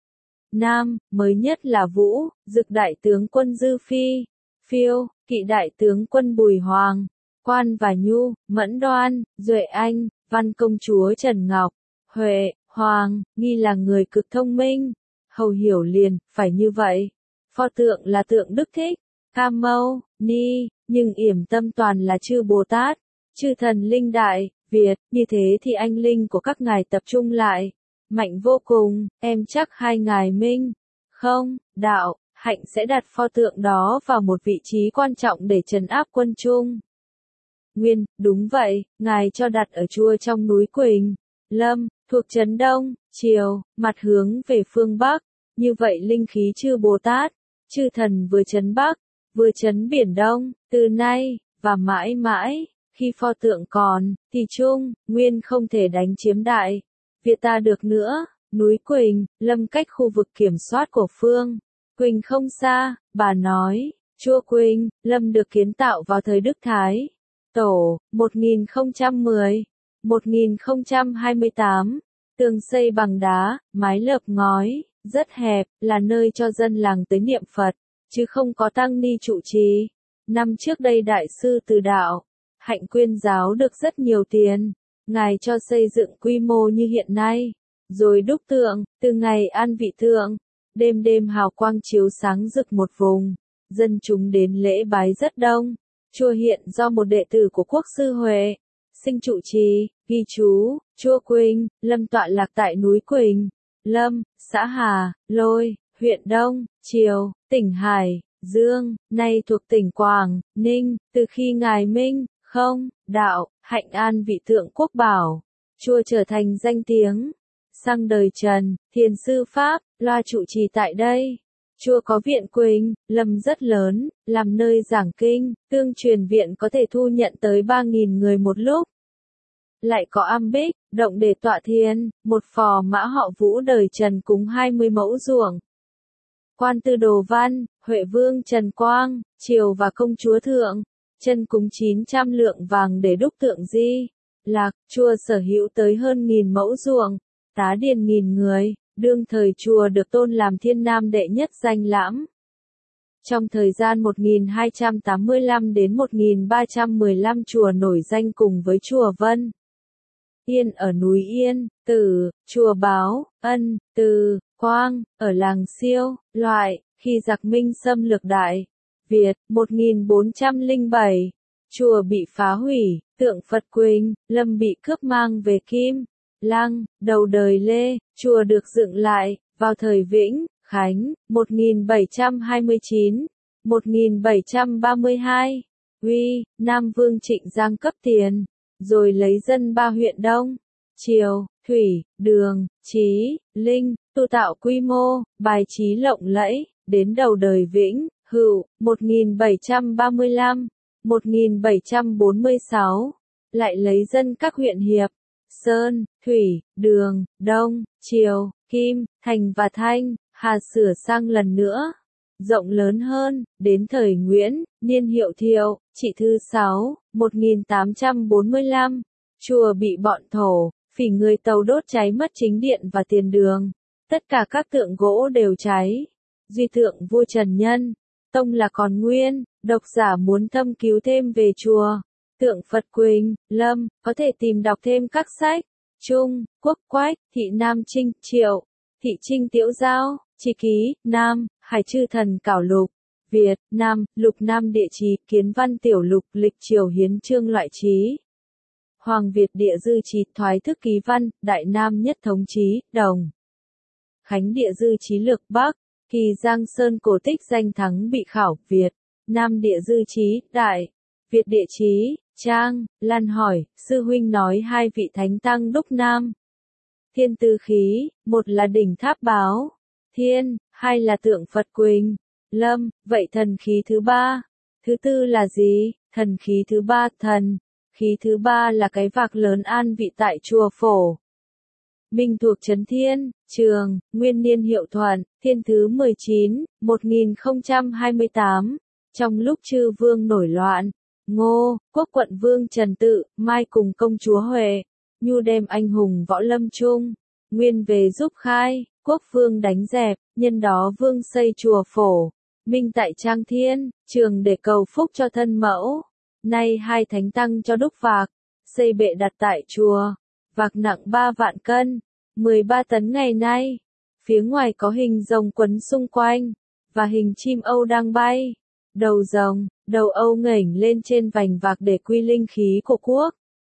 Nam. Mới nhất là Vũ, Dực Đại Tướng Quân Dư Phi, Phiêu, Kỵ Đại Tướng Quân Bùi Hoàng, Quan và Nhu, Mẫn Đoan, Duệ Anh, Văn Công Chúa Trần Ngọc, Huệ, Hoàng, nghi là người cực thông minh. Hầu hiểu liền, phải như vậy. Pho tượng là tượng Đức Thích, Cam Mâu, Ni, nhưng yểm tâm toàn là chư Bồ Tát, chư thần linh đại. Việt, như thế thì anh linh của các ngài tập trung lại, mạnh vô cùng. Em chắc hai ngài minh, không, đạo, hạnh sẽ đặt pho tượng đó vào một vị trí quan trọng để trấn áp quân Trung Nguyên. Đúng vậy, ngài cho đặt ở chùa trong núi Quỳnh Lâm, thuộc trấn Đông, Triều, mặt hướng về phương Bắc. Như vậy linh khí chư Bồ Tát, chư thần vừa trấn Bắc, vừa trấn Biển Đông. Từ nay và mãi mãi, khi pho tượng còn, thì Trung Nguyên không thể đánh chiếm Đại Việt ta được nữa. Núi Quỳnh Lâm cách khu vực kiểm soát của phương Quỳnh không xa. Bà nói, chùa Quỳnh Lâm được kiến tạo vào thời Đức Thái Tổ, một nghìn không trăm mười, một nghìn không trăm hai mươi tám, tường xây bằng đá, mái lợp ngói, rất hẹp, là nơi cho dân làng tới niệm Phật, chứ không có tăng ni trụ trì. Năm trước đây Đại sư Từ Đạo, Hạnh Quyên giáo được rất nhiều tiền, ngài cho xây dựng quy mô như hiện nay, rồi đúc tượng. Từ ngày an vị tượng, đêm đêm hào quang chiếu sáng rực một vùng, dân chúng đến lễ bái rất đông. Chùa hiện do một đệ tử của Quốc sư Huệ sinh trụ trì. Ghi chú, chùa Quỳnh Lâm tọa lạc tại núi Quỳnh Lâm, xã Hà Lôi, huyện Đông Triều, tỉnh Hải Dương, nay thuộc tỉnh Quảng Ninh. Từ khi ngài Minh, không, đạo, Hạnh an vị tượng Quốc bảo, chùa trở thành danh tiếng. Sang đời Trần, Thiền sư Pháp, loa trụ trì tại đây. Chùa có viện Quỳnh Lâm rất lớn, làm nơi giảng kinh, tương truyền viện có thể thu nhận tới ba nghìn người một lúc. Lại có am bích, động để tọa thiền, một phò mã họ Vũ đời Trần cúng hai mươi mẫu ruộng. Quan tư Đồ Văn, Huệ Vương Trần Quang, Triều và Công chúa Thượng, chân cúng chín trăm lượng vàng để đúc tượng Di Lạc, chùa sở hữu tới hơn nghìn mẫu ruộng, tá điền nghìn người, đương thời chùa được tôn làm thiên nam đệ nhất danh lãm. Trong thời gian một nghìn hai trăm tám mươi lăm đến một nghìn ba trăm mười lăm chùa nổi danh cùng với chùa Vân Yên ở núi Yên, Tử, chùa Báo, Ân, Từ, Quang, ở làng Siêu, Loại, khi giặc Minh xâm lược Đại Việt, một nghìn bốn trăm lẻ bảy, chùa bị phá hủy, tượng Phật Quỳnh, Lâm bị cướp mang về Kim Lăng, đầu đời Lê, chùa được dựng lại, vào thời Vĩnh, Khánh, một nghìn bảy trăm hai mươi chín, một nghìn bảy trăm ba mươi hai, Uy, Nam Vương Trịnh Giang cấp tiền, rồi lấy dân ba huyện Đông, Triều, Thủy, Đường, Chí, Linh, tu tạo quy mô, bài trí lộng lẫy, đến đầu đời Vĩnh, Hữu, một nghìn bảy trăm ba mươi lăm, một nghìn bảy trăm bốn mươi sáu, lại lấy dân các huyện Hiệp, Sơn, Thủy, Đường, Đông, Triều, Kim, Thành và Thanh, Hà sửa sang lần nữa, rộng lớn hơn, đến thời Nguyễn, niên hiệu Thiệu, trị thứ sáu, một nghìn tám trăm bốn mươi lăm, chùa bị bọn thổ, phỉ người Tàu đốt cháy mất chính điện và tiền đường, tất cả các tượng gỗ đều cháy, duy tượng vua Trần Nhân Tông là còn nguyên, độc giả muốn thâm cứu thêm về chùa, tượng Phật Quỳnh, Lâm, có thể tìm đọc thêm các sách, Trung, Quốc Quách, Thị Nam Trinh, Triệu, Thị Trinh Tiễu Giao, Chi Ký, Nam, Hải Chư Thần Cảo Lục, Việt, Nam, Lục Nam Địa Chí, Kiến Văn Tiểu Lục, Lịch Triều Hiến Chương Loại Trí, Hoàng Việt Địa Dư Chí, Thoái Thức Ký Văn, Đại Nam Nhất Thống Chí, Đồng, Khánh Địa Dư Chí Lược Bắc, Kỳ Giang Sơn Cổ Tích Danh Thắng Bị Khảo, Việt, Nam Địa Dư Chí, Đại, Việt Địa Chí, Trang, Lan hỏi, sư huynh nói hai vị thánh tăng đúc Nam Thiên Tư Khí, một là đỉnh tháp báo, Thiên, hai là tượng Phật Quỳnh, Lâm, vậy thần khí thứ ba, thứ tư là gì? Thần khí thứ ba, thần, khí thứ ba là cái vạc lớn an vị tại chùa Phổ Minh thuộc Trấn Thiên, Trường, nguyên niên hiệu Thuận, Thiên thứ mười chín, một nghìn không trăm hai mươi tám, trong lúc chư vương nổi loạn, Ngô, quốc quận vương Trần Tự, Mai cùng công chúa Huệ, Nhu đem anh hùng võ lâm chung, Nguyên về giúp khai, quốc vương đánh dẹp, nhân đó vương xây chùa Phổ Minh tại Trang Thiên, Trường để cầu phúc cho thân mẫu, nay hai thánh tăng cho đúc vạc, xây bệ đặt tại chùa, vạc nặng ba vạn cân, mười ba tấn ngày nay, phía ngoài có hình rồng quấn xung quanh, và hình chim âu đang bay, đầu rồng, đầu âu ngẩng lên trên vành vạc để quy linh khí của quốc.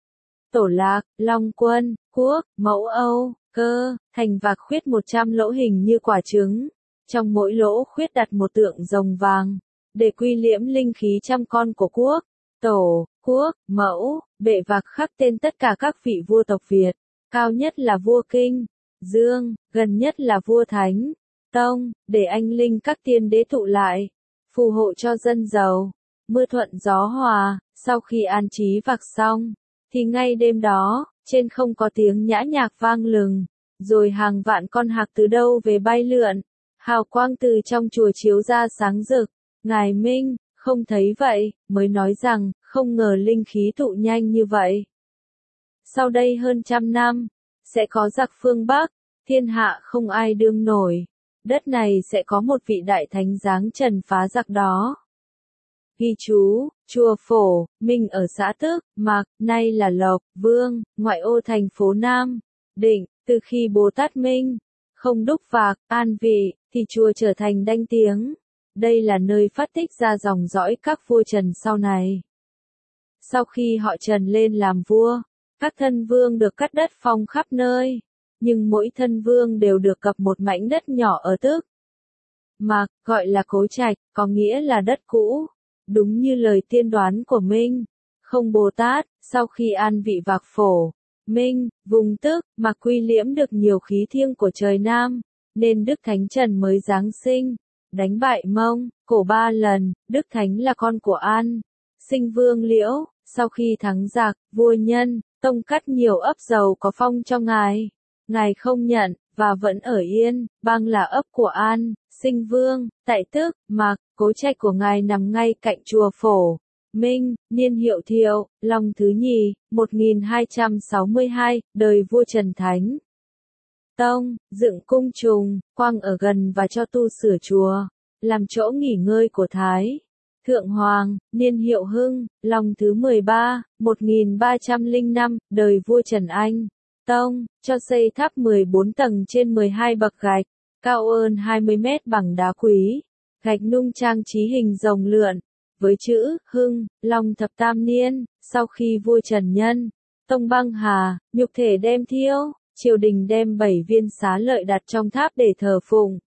Tổ Lạc, Long Quân, Quốc, Mẫu Âu, Cơ, thành vạc khuyết một trăm lỗ hình như quả trứng, trong mỗi lỗ khuyết đặt một tượng rồng vàng, để quy liễm linh khí trăm con của quốc. Tổ, Quốc, Mẫu, bệ vạc khắc tên tất cả các vị vua tộc Việt, cao nhất là vua Kinh, Dương, gần nhất là vua Thánh, Tông, để anh linh các tiên đế tụ lại, phù hộ cho dân giàu, mưa thuận gió hòa. Sau khi an trí vạc xong, thì ngay đêm đó, trên không có tiếng nhã nhạc vang lừng, rồi hàng vạn con hạc từ đâu về bay lượn, hào quang từ trong chùa chiếu ra sáng rực. Ngài Minh không thấy vậy, mới nói rằng, không ngờ linh khí tụ nhanh như vậy. Sau đây hơn trăm năm, sẽ có giặc phương Bắc, thiên hạ không ai đương nổi, đất này sẽ có một vị đại thánh giáng trần phá giặc đó. Ghi chú, chùa Phổ Minh ở xã Tức Mạc, nay là Lộc Vương, ngoại ô thành phố Nam Định, từ khi Bồ Tát Minh không đúc vạc, an vị, thì chùa trở thành danh tiếng. Đây là nơi phát tích ra dòng dõi các vua Trần sau này. Sau khi họ Trần lên làm vua, các thân vương được cắt đất phong khắp nơi, nhưng mỗi thân vương đều được cập một mảnh đất nhỏ ở Tức Mạc, gọi là Cố Trạch, có nghĩa là đất cũ. Đúng như lời tiên đoán của Minh, không Bồ Tát, sau khi an vị vạc Phổ Minh, vùng Tức Mạc quy liễm được nhiều khí thiêng của trời Nam, nên Đức Thánh Trần mới giáng sinh, đánh bại Mông, Cổ ba lần. Đức Thánh là con của An Sinh Vương Liễu. Sau khi thắng giặc, vua Nhân Tông cắt nhiều ấp dầu có phong cho ngài, ngài không nhận, và vẫn ở yên, bang là ấp của An Sinh Vương, tại Tức Mạc. Cố trạch của ngài nằm ngay cạnh chùa Phổ Minh, niên hiệu Thiệu, Long thứ nhì, một nghìn hai trăm sáu mươi hai, đời vua Trần Thánh Tông, dựng cung trùng, quang ở gần và cho tu sửa chùa, làm chỗ nghỉ ngơi của Thái Thượng Hoàng, niên hiệu Hưng, Long thứ mười ba, một nghìn ba trăm lẻ năm, đời vua Trần Anh Tông, cho xây tháp mười bốn tầng trên mười hai bậc gạch, cao hơn hai mươi mét bằng đá quý, gạch nung trang trí hình rồng lượn, với chữ Hưng, Long thập tam niên. Sau khi vua Trần Nhân Tông băng hà, nhục thể đem thiêu, triều đình đem bảy viên xá lợi đặt trong tháp để thờ phụng.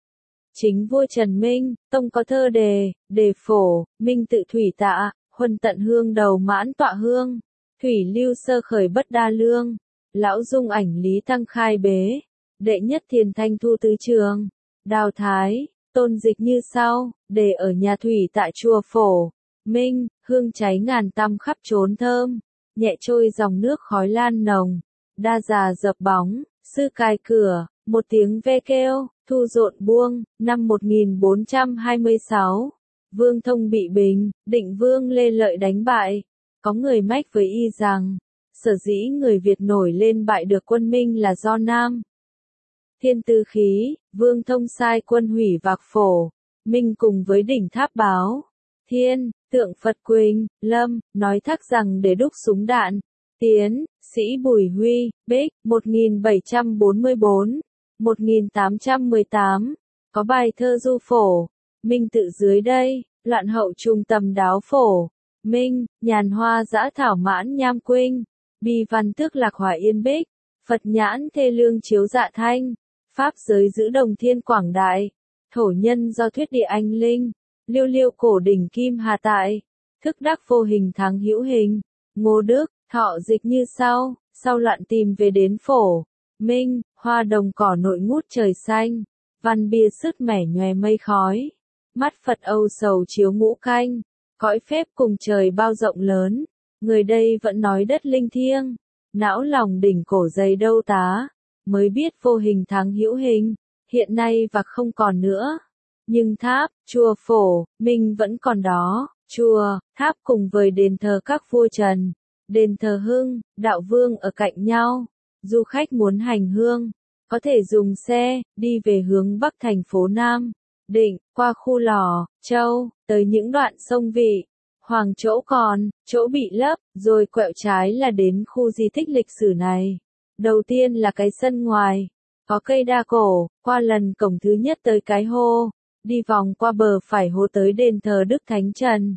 Chính vua Trần Minh Tông có thơ đề, đề phổ, minh tự thủy tạ, huân tận hương đầu mãn tọa hương, thủy lưu sơ khởi bất đa lương, lão dung ảnh lý tăng khai bế, đệ nhất thiền thanh thu tứ trường, đào thái, tôn dịch như sau, để ở nhà thủy tại chùa Phổ Minh, hương cháy ngàn tăm khắp chốn thơm, nhẹ trôi dòng nước khói lan nồng, đa già dập bóng, sư cài cửa, một tiếng ve kêu, thu rộn buông. Năm một nghìn bốn trăm hai mươi sáu, Vương Thông bị Bình Định Vương Lê Lợi đánh bại. Có người mách với y rằng, sở dĩ người Việt nổi lên bại được quân Minh là do Nam Thiên tư khí, Vương Thông sai quân hủy Vạc Phổ Minh cùng với đỉnh Tháp Báo Thiên, tượng Phật Quỳnh Lâm, nói thắc rằng để đúc súng đạn. Tiến sĩ Bùi Huy Bích, một nghìn bảy trăm bốn mươi tư, một nghìn tám trăm mười tám, có bài thơ du Phổ Minh tự dưới đây, loạn hậu trung tầm đáo Phổ Minh, nhàn hoa dã thảo mãn nham quynh, bi văn tước lạc hòa yên bích, Phật nhãn thê lương chiếu dạ thanh, pháp giới giữ đồng thiên quảng đại, thổ nhân do thuyết địa anh linh, liêu liêu cổ đỉnh kim hà tại, thức đắc vô hình thắng hữu hình. Ngô Đức, thọ dịch như sau, sau loạn tìm về đến Phổ Minh, hoa đồng cỏ nội ngút trời xanh, văn bia sứt mẻ nhòe mây khói, mắt Phật âu sầu chiếu ngũ canh, cõi phép cùng trời bao rộng lớn, người đây vẫn nói đất linh thiêng, não lòng đỉnh cổ dày đâu tá, mới biết vô hình thắng hữu hình, hiện nay và không còn nữa. Nhưng tháp, chùa Phổ Minh vẫn còn đó, chùa, tháp cùng với đền thờ các vua Trần, đền thờ Hưng, Đạo Vương ở cạnh nhau. Du khách muốn hành hương, có thể dùng xe, đi về hướng Bắc thành phố Nam Định, qua khu Lò, Châu, tới những đoạn sông Vị, Hoàng chỗ còn, chỗ bị lấp, rồi quẹo trái là đến khu di tích lịch sử này. Đầu tiên là cái sân ngoài, có cây đa cổ, qua lần cổng thứ nhất tới cái hô, đi vòng qua bờ phải hồ tới đền thờ Đức Thánh Trần.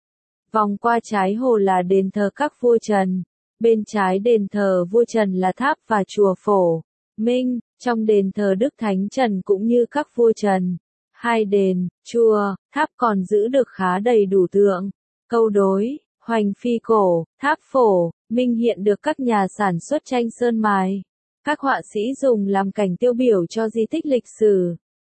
Vòng qua trái hồ là đền thờ các vua Trần. Bên trái đền thờ vua Trần là tháp và chùa Phổ Minh, trong đền thờ Đức Thánh Trần cũng như các vua Trần. Hai đền, chùa, tháp còn giữ được khá đầy đủ tượng, câu đối, hoành phi cổ, tháp Phổ Minh hiện được các nhà sản xuất tranh sơn mài, các họa sĩ dùng làm cảnh tiêu biểu cho di tích lịch sử.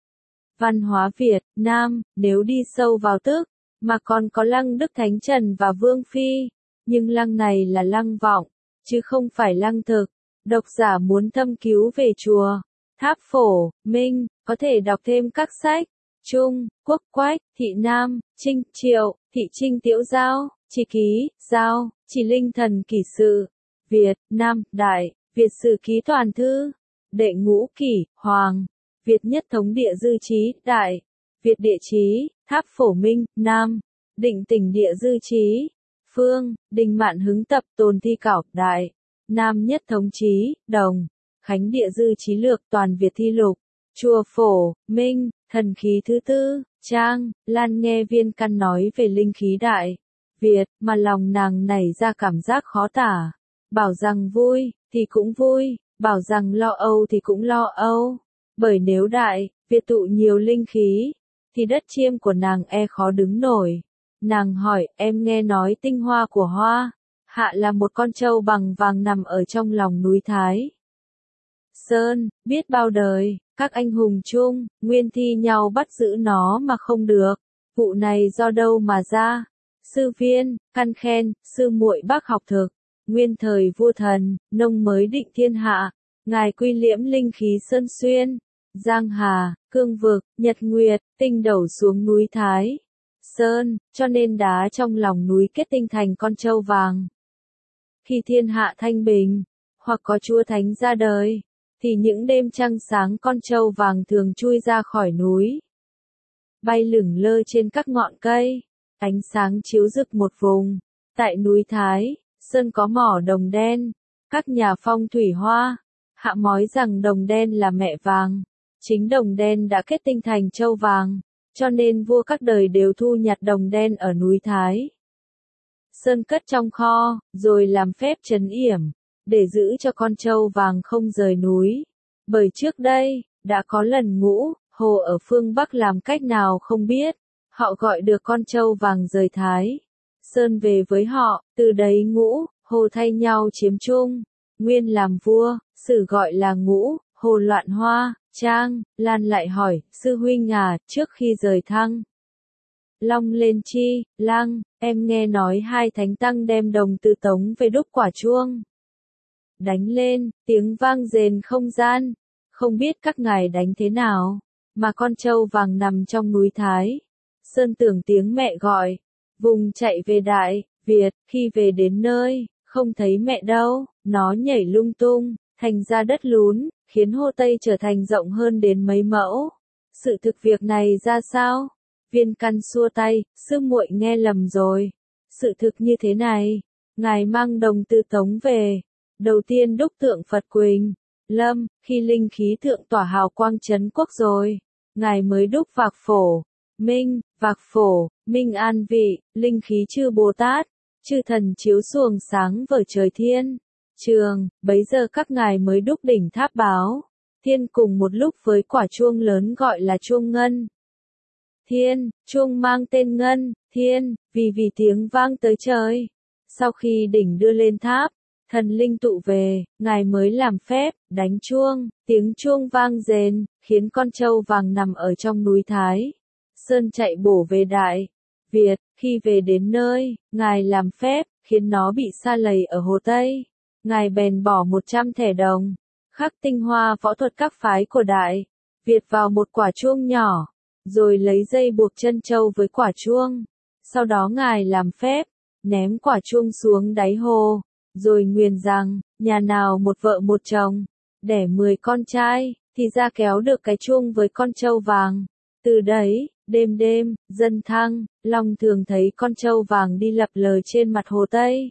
Văn hóa Việt Nam, nếu đi sâu vào tức, mà còn có lăng Đức Thánh Trần và Vương Phi. Nhưng lăng này là lăng vọng, chứ không phải lăng thực. Độc giả muốn thâm cứu về chùa, tháp Phổ Minh, có thể đọc thêm các sách Trung, Quốc Quách, Thị Nam, Trinh, Triệu, Thị Trinh Tiễu Giao, Chỉ Ký, Giao, Chỉ Linh Thần Kỷ Sự, Việt, Nam, Đại, Việt Sử Ký Toàn Thư, Đệ Ngũ Kỷ, Hoàng, Việt Nhất Thống Địa Dư Chí, Đại, Việt Địa Chí, tháp Phổ Minh, Nam, Định Tỉnh Địa Dư Chí, Phương, Đình Mạn Hứng Tập Tồn Thi Cảo, Đại, Nam Nhất Thống Chí, Đồng, Khánh Địa Dư Chí Lược Toàn Việt Thi Lục, chùa Phổ Minh, thần khí thứ tư, Trang, Lan nghe viên căn nói về linh khí Đại Việt, mà lòng nàng nảy ra cảm giác khó tả. Bảo rằng vui, thì cũng vui, bảo rằng lo âu thì cũng lo âu. Bởi nếu Đại Việt tụ nhiều linh khí, thì đất chiêm của nàng e khó đứng nổi. Nàng hỏi, em nghe nói tinh hoa của Hoa Hạ là một con trâu bằng vàng nằm ở trong lòng núi Thái Sơn, biết bao đời, các anh hùng chung, nguyên thi nhau bắt giữ nó mà không được. Vụ này do đâu mà ra? Sư Viên, căn khen, sư muội bác học thực. Nguyên thời vua Thần, nông mới định thiên hạ, ngài quy liễm linh khí Sơn Xuyên, Giang Hà, Cương Vực, Nhật Nguyệt, tinh đầu xuống núi Thái sơn, cho nên đá trong lòng núi kết tinh thành con trâu vàng. Khi thiên hạ thanh bình, hoặc có chúa thánh ra đời, thì những đêm trăng sáng con trâu vàng thường chui ra khỏi núi, bay lửng lơ trên các ngọn cây, ánh sáng chiếu rực một vùng. Tại núi Thái Sơn có mỏ đồng đen, các nhà phong thủy hoa hạ mói rằng đồng đen là mẹ vàng, chính đồng đen đã kết tinh thành trâu vàng, cho nên vua các đời đều thu nhặt đồng đen ở núi Thái Sơn cất trong kho, rồi làm phép trấn yểm, để giữ cho con trâu vàng không rời núi. Bởi trước đây, đã có lần Ngũ, Hồ ở phương Bắc làm cách nào không biết, họ gọi được con trâu vàng rời Thái Sơn về với họ, từ đấy Ngũ, Hồ thay nhau chiếm chung. Nguyên làm vua, Sử gọi là Ngũ, Hồ loạn hoa. Trang, Lan lại hỏi, sư huynh à, trước khi rời Thăng Long lên Chi, Lăng, em nghe nói hai thánh tăng đem đồng từ Tống về đúc quả chuông. Đánh lên, tiếng vang rền không gian, không biết các ngài đánh thế nào, mà con trâu vàng nằm trong núi Thái Sơn tưởng tiếng mẹ gọi, vùng chạy về Đại Việt, khi về đến nơi, không thấy mẹ đâu, nó nhảy lung tung, thành ra đất lún, khiến Hồ Tây trở thành rộng hơn đến mấy mẫu. Sự thực việc này ra sao? Viên Căn xua tay, sư muội nghe lầm rồi. Sự thực như thế này, ngài mang đồng từ Tống về, đầu tiên đúc tượng Phật Quỳnh Lâm, khi linh khí thượng tỏa hào quang trấn quốc rồi, ngài mới đúc Vạc Phổ Minh, Vạc Phổ Minh an vị, linh khí chư Bồ Tát, chư thần chiếu xuồng sáng vở trời thiên trường, bấy giờ các ngài mới đúc đỉnh Tháp Báo Thiên cùng một lúc với quả chuông lớn gọi là chuông Ngân Thiên. Chuông mang tên Ngân Thiên, vì vì tiếng vang tới trời. Sau khi đỉnh đưa lên tháp, thần linh tụ về, ngài mới làm phép, đánh chuông, tiếng chuông vang rền, khiến con trâu vàng nằm ở trong núi Thái Sơn chạy bổ về Đại Việt, khi về đến nơi, ngài làm phép, khiến nó bị sa lầy ở Hồ Tây. Ngài bèn bỏ một trăm thẻ đồng, khắc tinh hoa võ thuật các phái của Đại Việt vào một quả chuông nhỏ, rồi lấy dây buộc chân trâu với quả chuông. Sau đó ngài làm phép, ném quả chuông xuống đáy hồ, rồi nguyền rằng, nhà nào một vợ một chồng, đẻ mười con trai, thì ra kéo được cái chuông với con trâu vàng. Từ đấy, đêm đêm, dân Thăng Long thường thấy con trâu vàng đi lập lờ trên mặt Hồ Tây.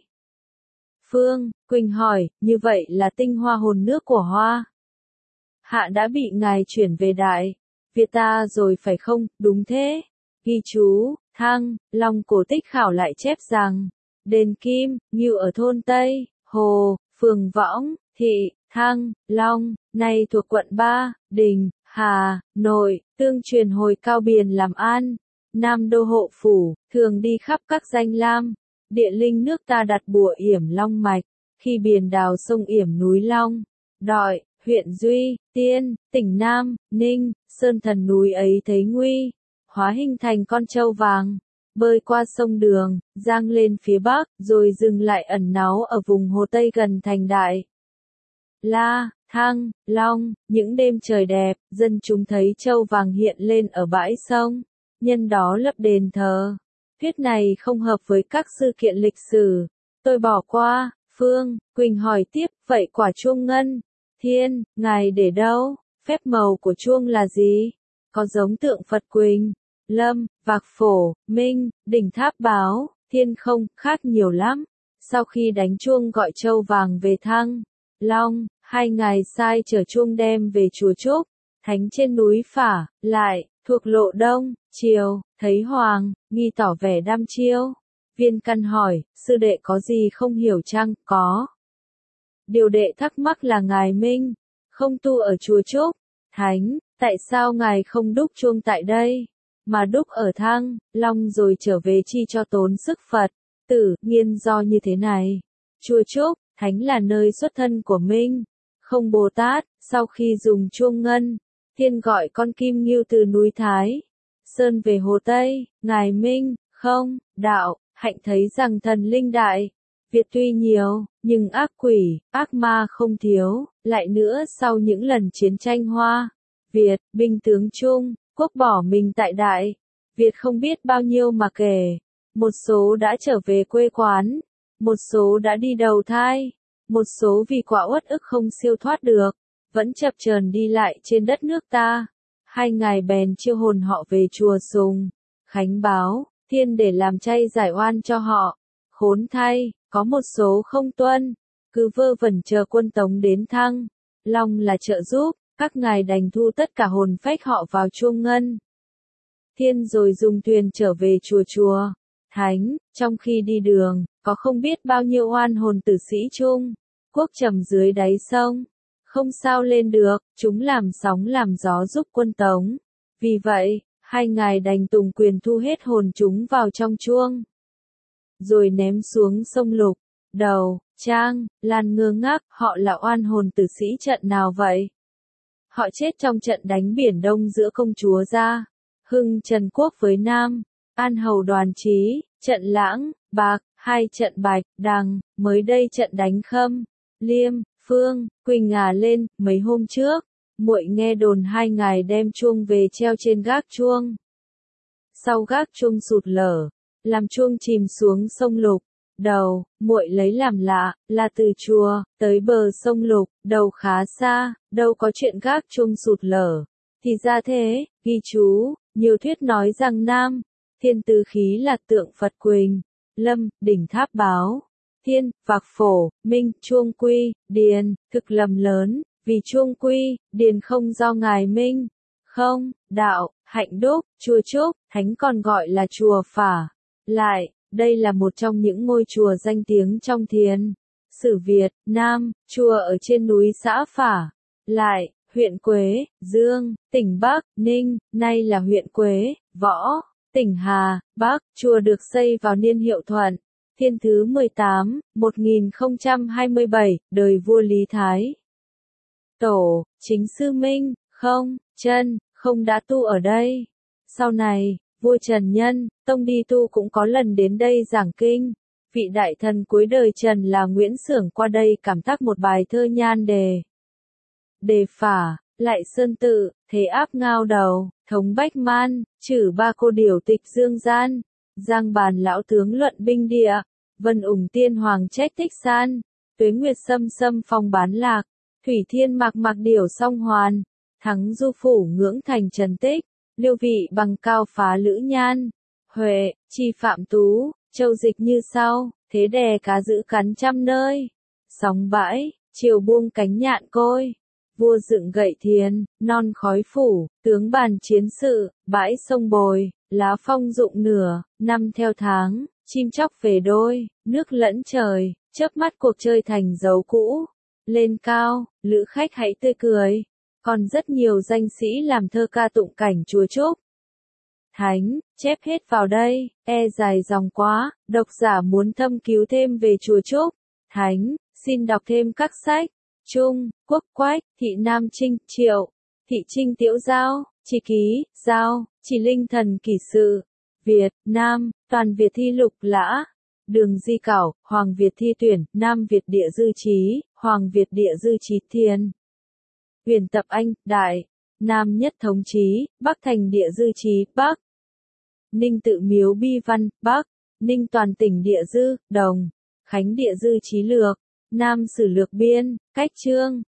Phương Quỳnh hỏi, như vậy là tinh hoa hồn nước của Hoa Hạ đã bị ngài chuyển về Đại Việt ta rồi phải không? Đúng thế. Ghi chú, Thăng Long cổ tích khảo lại chép rằng, đền Kim, Ngưu ở thôn Tây Hồ, phường Võng, thị Thăng Long, nay thuộc quận ba, Đình, Hà Nội, tương truyền hồi Cao Biền làm an, Nam đô hộ phủ, thường đi khắp các danh lam, địa linh nước ta đặt bùa yểm long mạch, khi Biền đào sông yểm núi Long, Đội, huyện Duy, Tiên, tỉnh Nam, Ninh, Sơn thần núi ấy thấy nguy, hóa hình thành con trâu vàng, bơi qua sông Đường, giang lên phía Bắc, rồi dừng lại ẩn náu ở vùng Hồ Tây gần thành Đại La, Thăng, Long. Những đêm trời đẹp, dân chúng thấy trâu vàng hiện lên ở bãi sông, nhân đó lập đền thờ. Thuyết này không hợp với các sự kiện lịch sử, tôi bỏ qua. Phương Quỳnh hỏi tiếp, vậy quả chuông Ngân Thiên, ngài để đâu? Phép màu của chuông là gì? Có giống tượng Phật Quỳnh Lâm, Vạc Phổ Minh, đỉnh Tháp Báo Thiên không? Khác nhiều lắm. Sau khi đánh chuông gọi trâu vàng về Thăng Long, hai ngài sai chở chuông đem về chùa Trúc Thánh trên núi Phả Lại, thuộc lộ Đông Triều. Thấy Hoàng Nghi tỏ vẻ đăm chiêu. Viên Căn hỏi, sư đệ có gì không hiểu chăng? Có. Điều đệ thắc mắc là ngài Minh không tu ở chùa Trúc Thánh, tại sao ngài không đúc chuông tại đây, mà đúc ở Thăng Long rồi trở về chi cho tốn sức Phật tử? Nguyên do như thế này, chùa Trúc Thánh là nơi xuất thân của Minh không Bồ Tát. Sau khi dùng chuông Ngân Thiên gọi con kim ngưu từ núi Thái Sơn về Hồ Tây, ngài Minh không đạo hạnh thấy rằng thần linh Đại Việt tuy nhiều, nhưng ác quỷ, ác ma không thiếu. Lại nữa, sau những lần chiến tranh Hoa Việt, binh tướng Trung Quốc bỏ mình tại Đại Việt không biết bao nhiêu mà kể. Một số đã trở về quê quán, một số đã đi đầu thai, một số vì quả uất ức không siêu thoát được, vẫn chập chờn đi lại trên đất nước ta. Hai ngài bèn chiêu hồn họ về chùa Sùng, khánh báo, thiên để làm chay giải oan cho họ. Khốn thay, có một số không tuân, cứ vơ vẩn chờ quân Tống đến thăng. Long là trợ giúp, các ngài đành thu tất cả hồn phách họ vào chuông ngân. Thiên rồi dùng thuyền trở về chùa chùa. Thánh, trong khi đi đường, có không biết bao nhiêu oan hồn tử sĩ chung, quốc trầm dưới đáy sông. Không sao lên được, chúng làm sóng làm gió giúp quân Tống. Vì vậy, hai ngài đành tùng quyền thu hết hồn chúng vào trong chuông. Rồi ném xuống sông Lục. Đầu, Trang, Lan ngơ ngác, họ là oan hồn tử sĩ trận nào vậy? Họ chết trong trận đánh Biển Đông giữa công chúa Gia, Hưng Trần Quốc với Nam, An Hầu Đoàn Chí, trận Lãng, Bạc, hai trận Bạch, Đằng, mới đây trận đánh Khâm, Liêm, Phương, Quỳnh ngả lên, mấy hôm trước, muội nghe đồn hai ngài đem chuông về treo trên gác chuông. Sau gác chuông sụt lở, làm chuông chìm xuống sông Lục. Đầu, muội lấy làm lạ, là từ chùa, tới bờ sông Lục, đầu khá xa, đâu có chuyện gác chuông sụt lở. Thì ra thế, ghi chú, nhiều thuyết nói rằng Nam, Thiên tứ khí là tượng Phật Quỳnh, Lâm, đỉnh tháp báo, Thiên, vạc phổ, Minh, chuông quy, Điền, thực lầm lớn, vì chuông quy, Điền không do ngài Minh, không, đạo, hạnh đúc, chùa Trúc, Thánh còn gọi là chùa Phả. Lại, đây là một trong những ngôi chùa danh tiếng trong Thiền sử Việt Nam, chùa ở trên núi xã Phả. Lại, huyện Quế, Dương, tỉnh Bắc, Ninh, nay là huyện Quế, Võ, tỉnh Hà, Bắc. Chùa được xây vào niên Hiệu Thuận, Thiên thứ mười tám, một nghìn không trăm hai mươi bảy, đời vua Lý Thái Tổ, chính sư Minh, không, Chân, không đã tu ở đây. Sau này, vua Trần Nhân Tông đi tu cũng có lần đến đây giảng kinh. Vị đại thần cuối đời Trần là Nguyễn Xưởng qua đây cảm tác một bài thơ nhan đề. Đề Phả, lại Sơn Tự, thế áp ngao đầu, thống Bách Man, trừ ba cô điều tịch dương gian. Giang bàn lão tướng luận binh địa, Vân ủng tiên hoàng trách tích san. Tuế nguyệt xâm xâm phong bán lạc, Thủy thiên mạc mạc điểu song hoàn. Thắng du phủ ngưỡng thành trần tích, Liêu vị bằng cao phá lữ nhan. Huệ, chi phạm tú, châu dịch như sau, thế đè cá giữ cắn trăm nơi. Sóng bãi, chiều buông cánh nhạn côi. Vua dựng gậy thiền, non khói phủ, tướng bàn chiến sự, bãi sông bồi, lá phong rụng nửa, năm theo tháng, chim chóc về đôi, nước lẫn trời, chớp mắt cuộc chơi thành dấu cũ. Lên cao, lữ khách hãy tươi cười. Còn rất nhiều danh sĩ làm thơ ca tụng cảnh chùa Trúc. Thánh, chép hết vào đây, e dài dòng quá, độc giả muốn thâm cứu thêm về chùa Trúc. Thánh, xin đọc thêm các sách. Trung, Quốc Quách, Thị Nam Trinh, Triệu, Thị Trinh Tiễu Giao, Chỉ Ký, Giao, Chỉ Linh Thần Kỷ Sự, Việt, Nam, Toàn Việt Thi Lục Lã, Đường Di Cảo, Hoàng Việt Thi Tuyển, Nam Việt Địa Dư Trí, Hoàng Việt Địa Dư Trí Thiên. Huyền Tập Anh, Đại, Nam Nhất Thống Chí, Bắc Thành Địa Dư Trí, Bắc. Ninh Tự Miếu Bi Văn, Bắc. Ninh Toàn Tỉnh Địa Dư, Đồng. Khánh Địa Dư Trí Lược, Nam Sử Lược Biên, Cách Chương.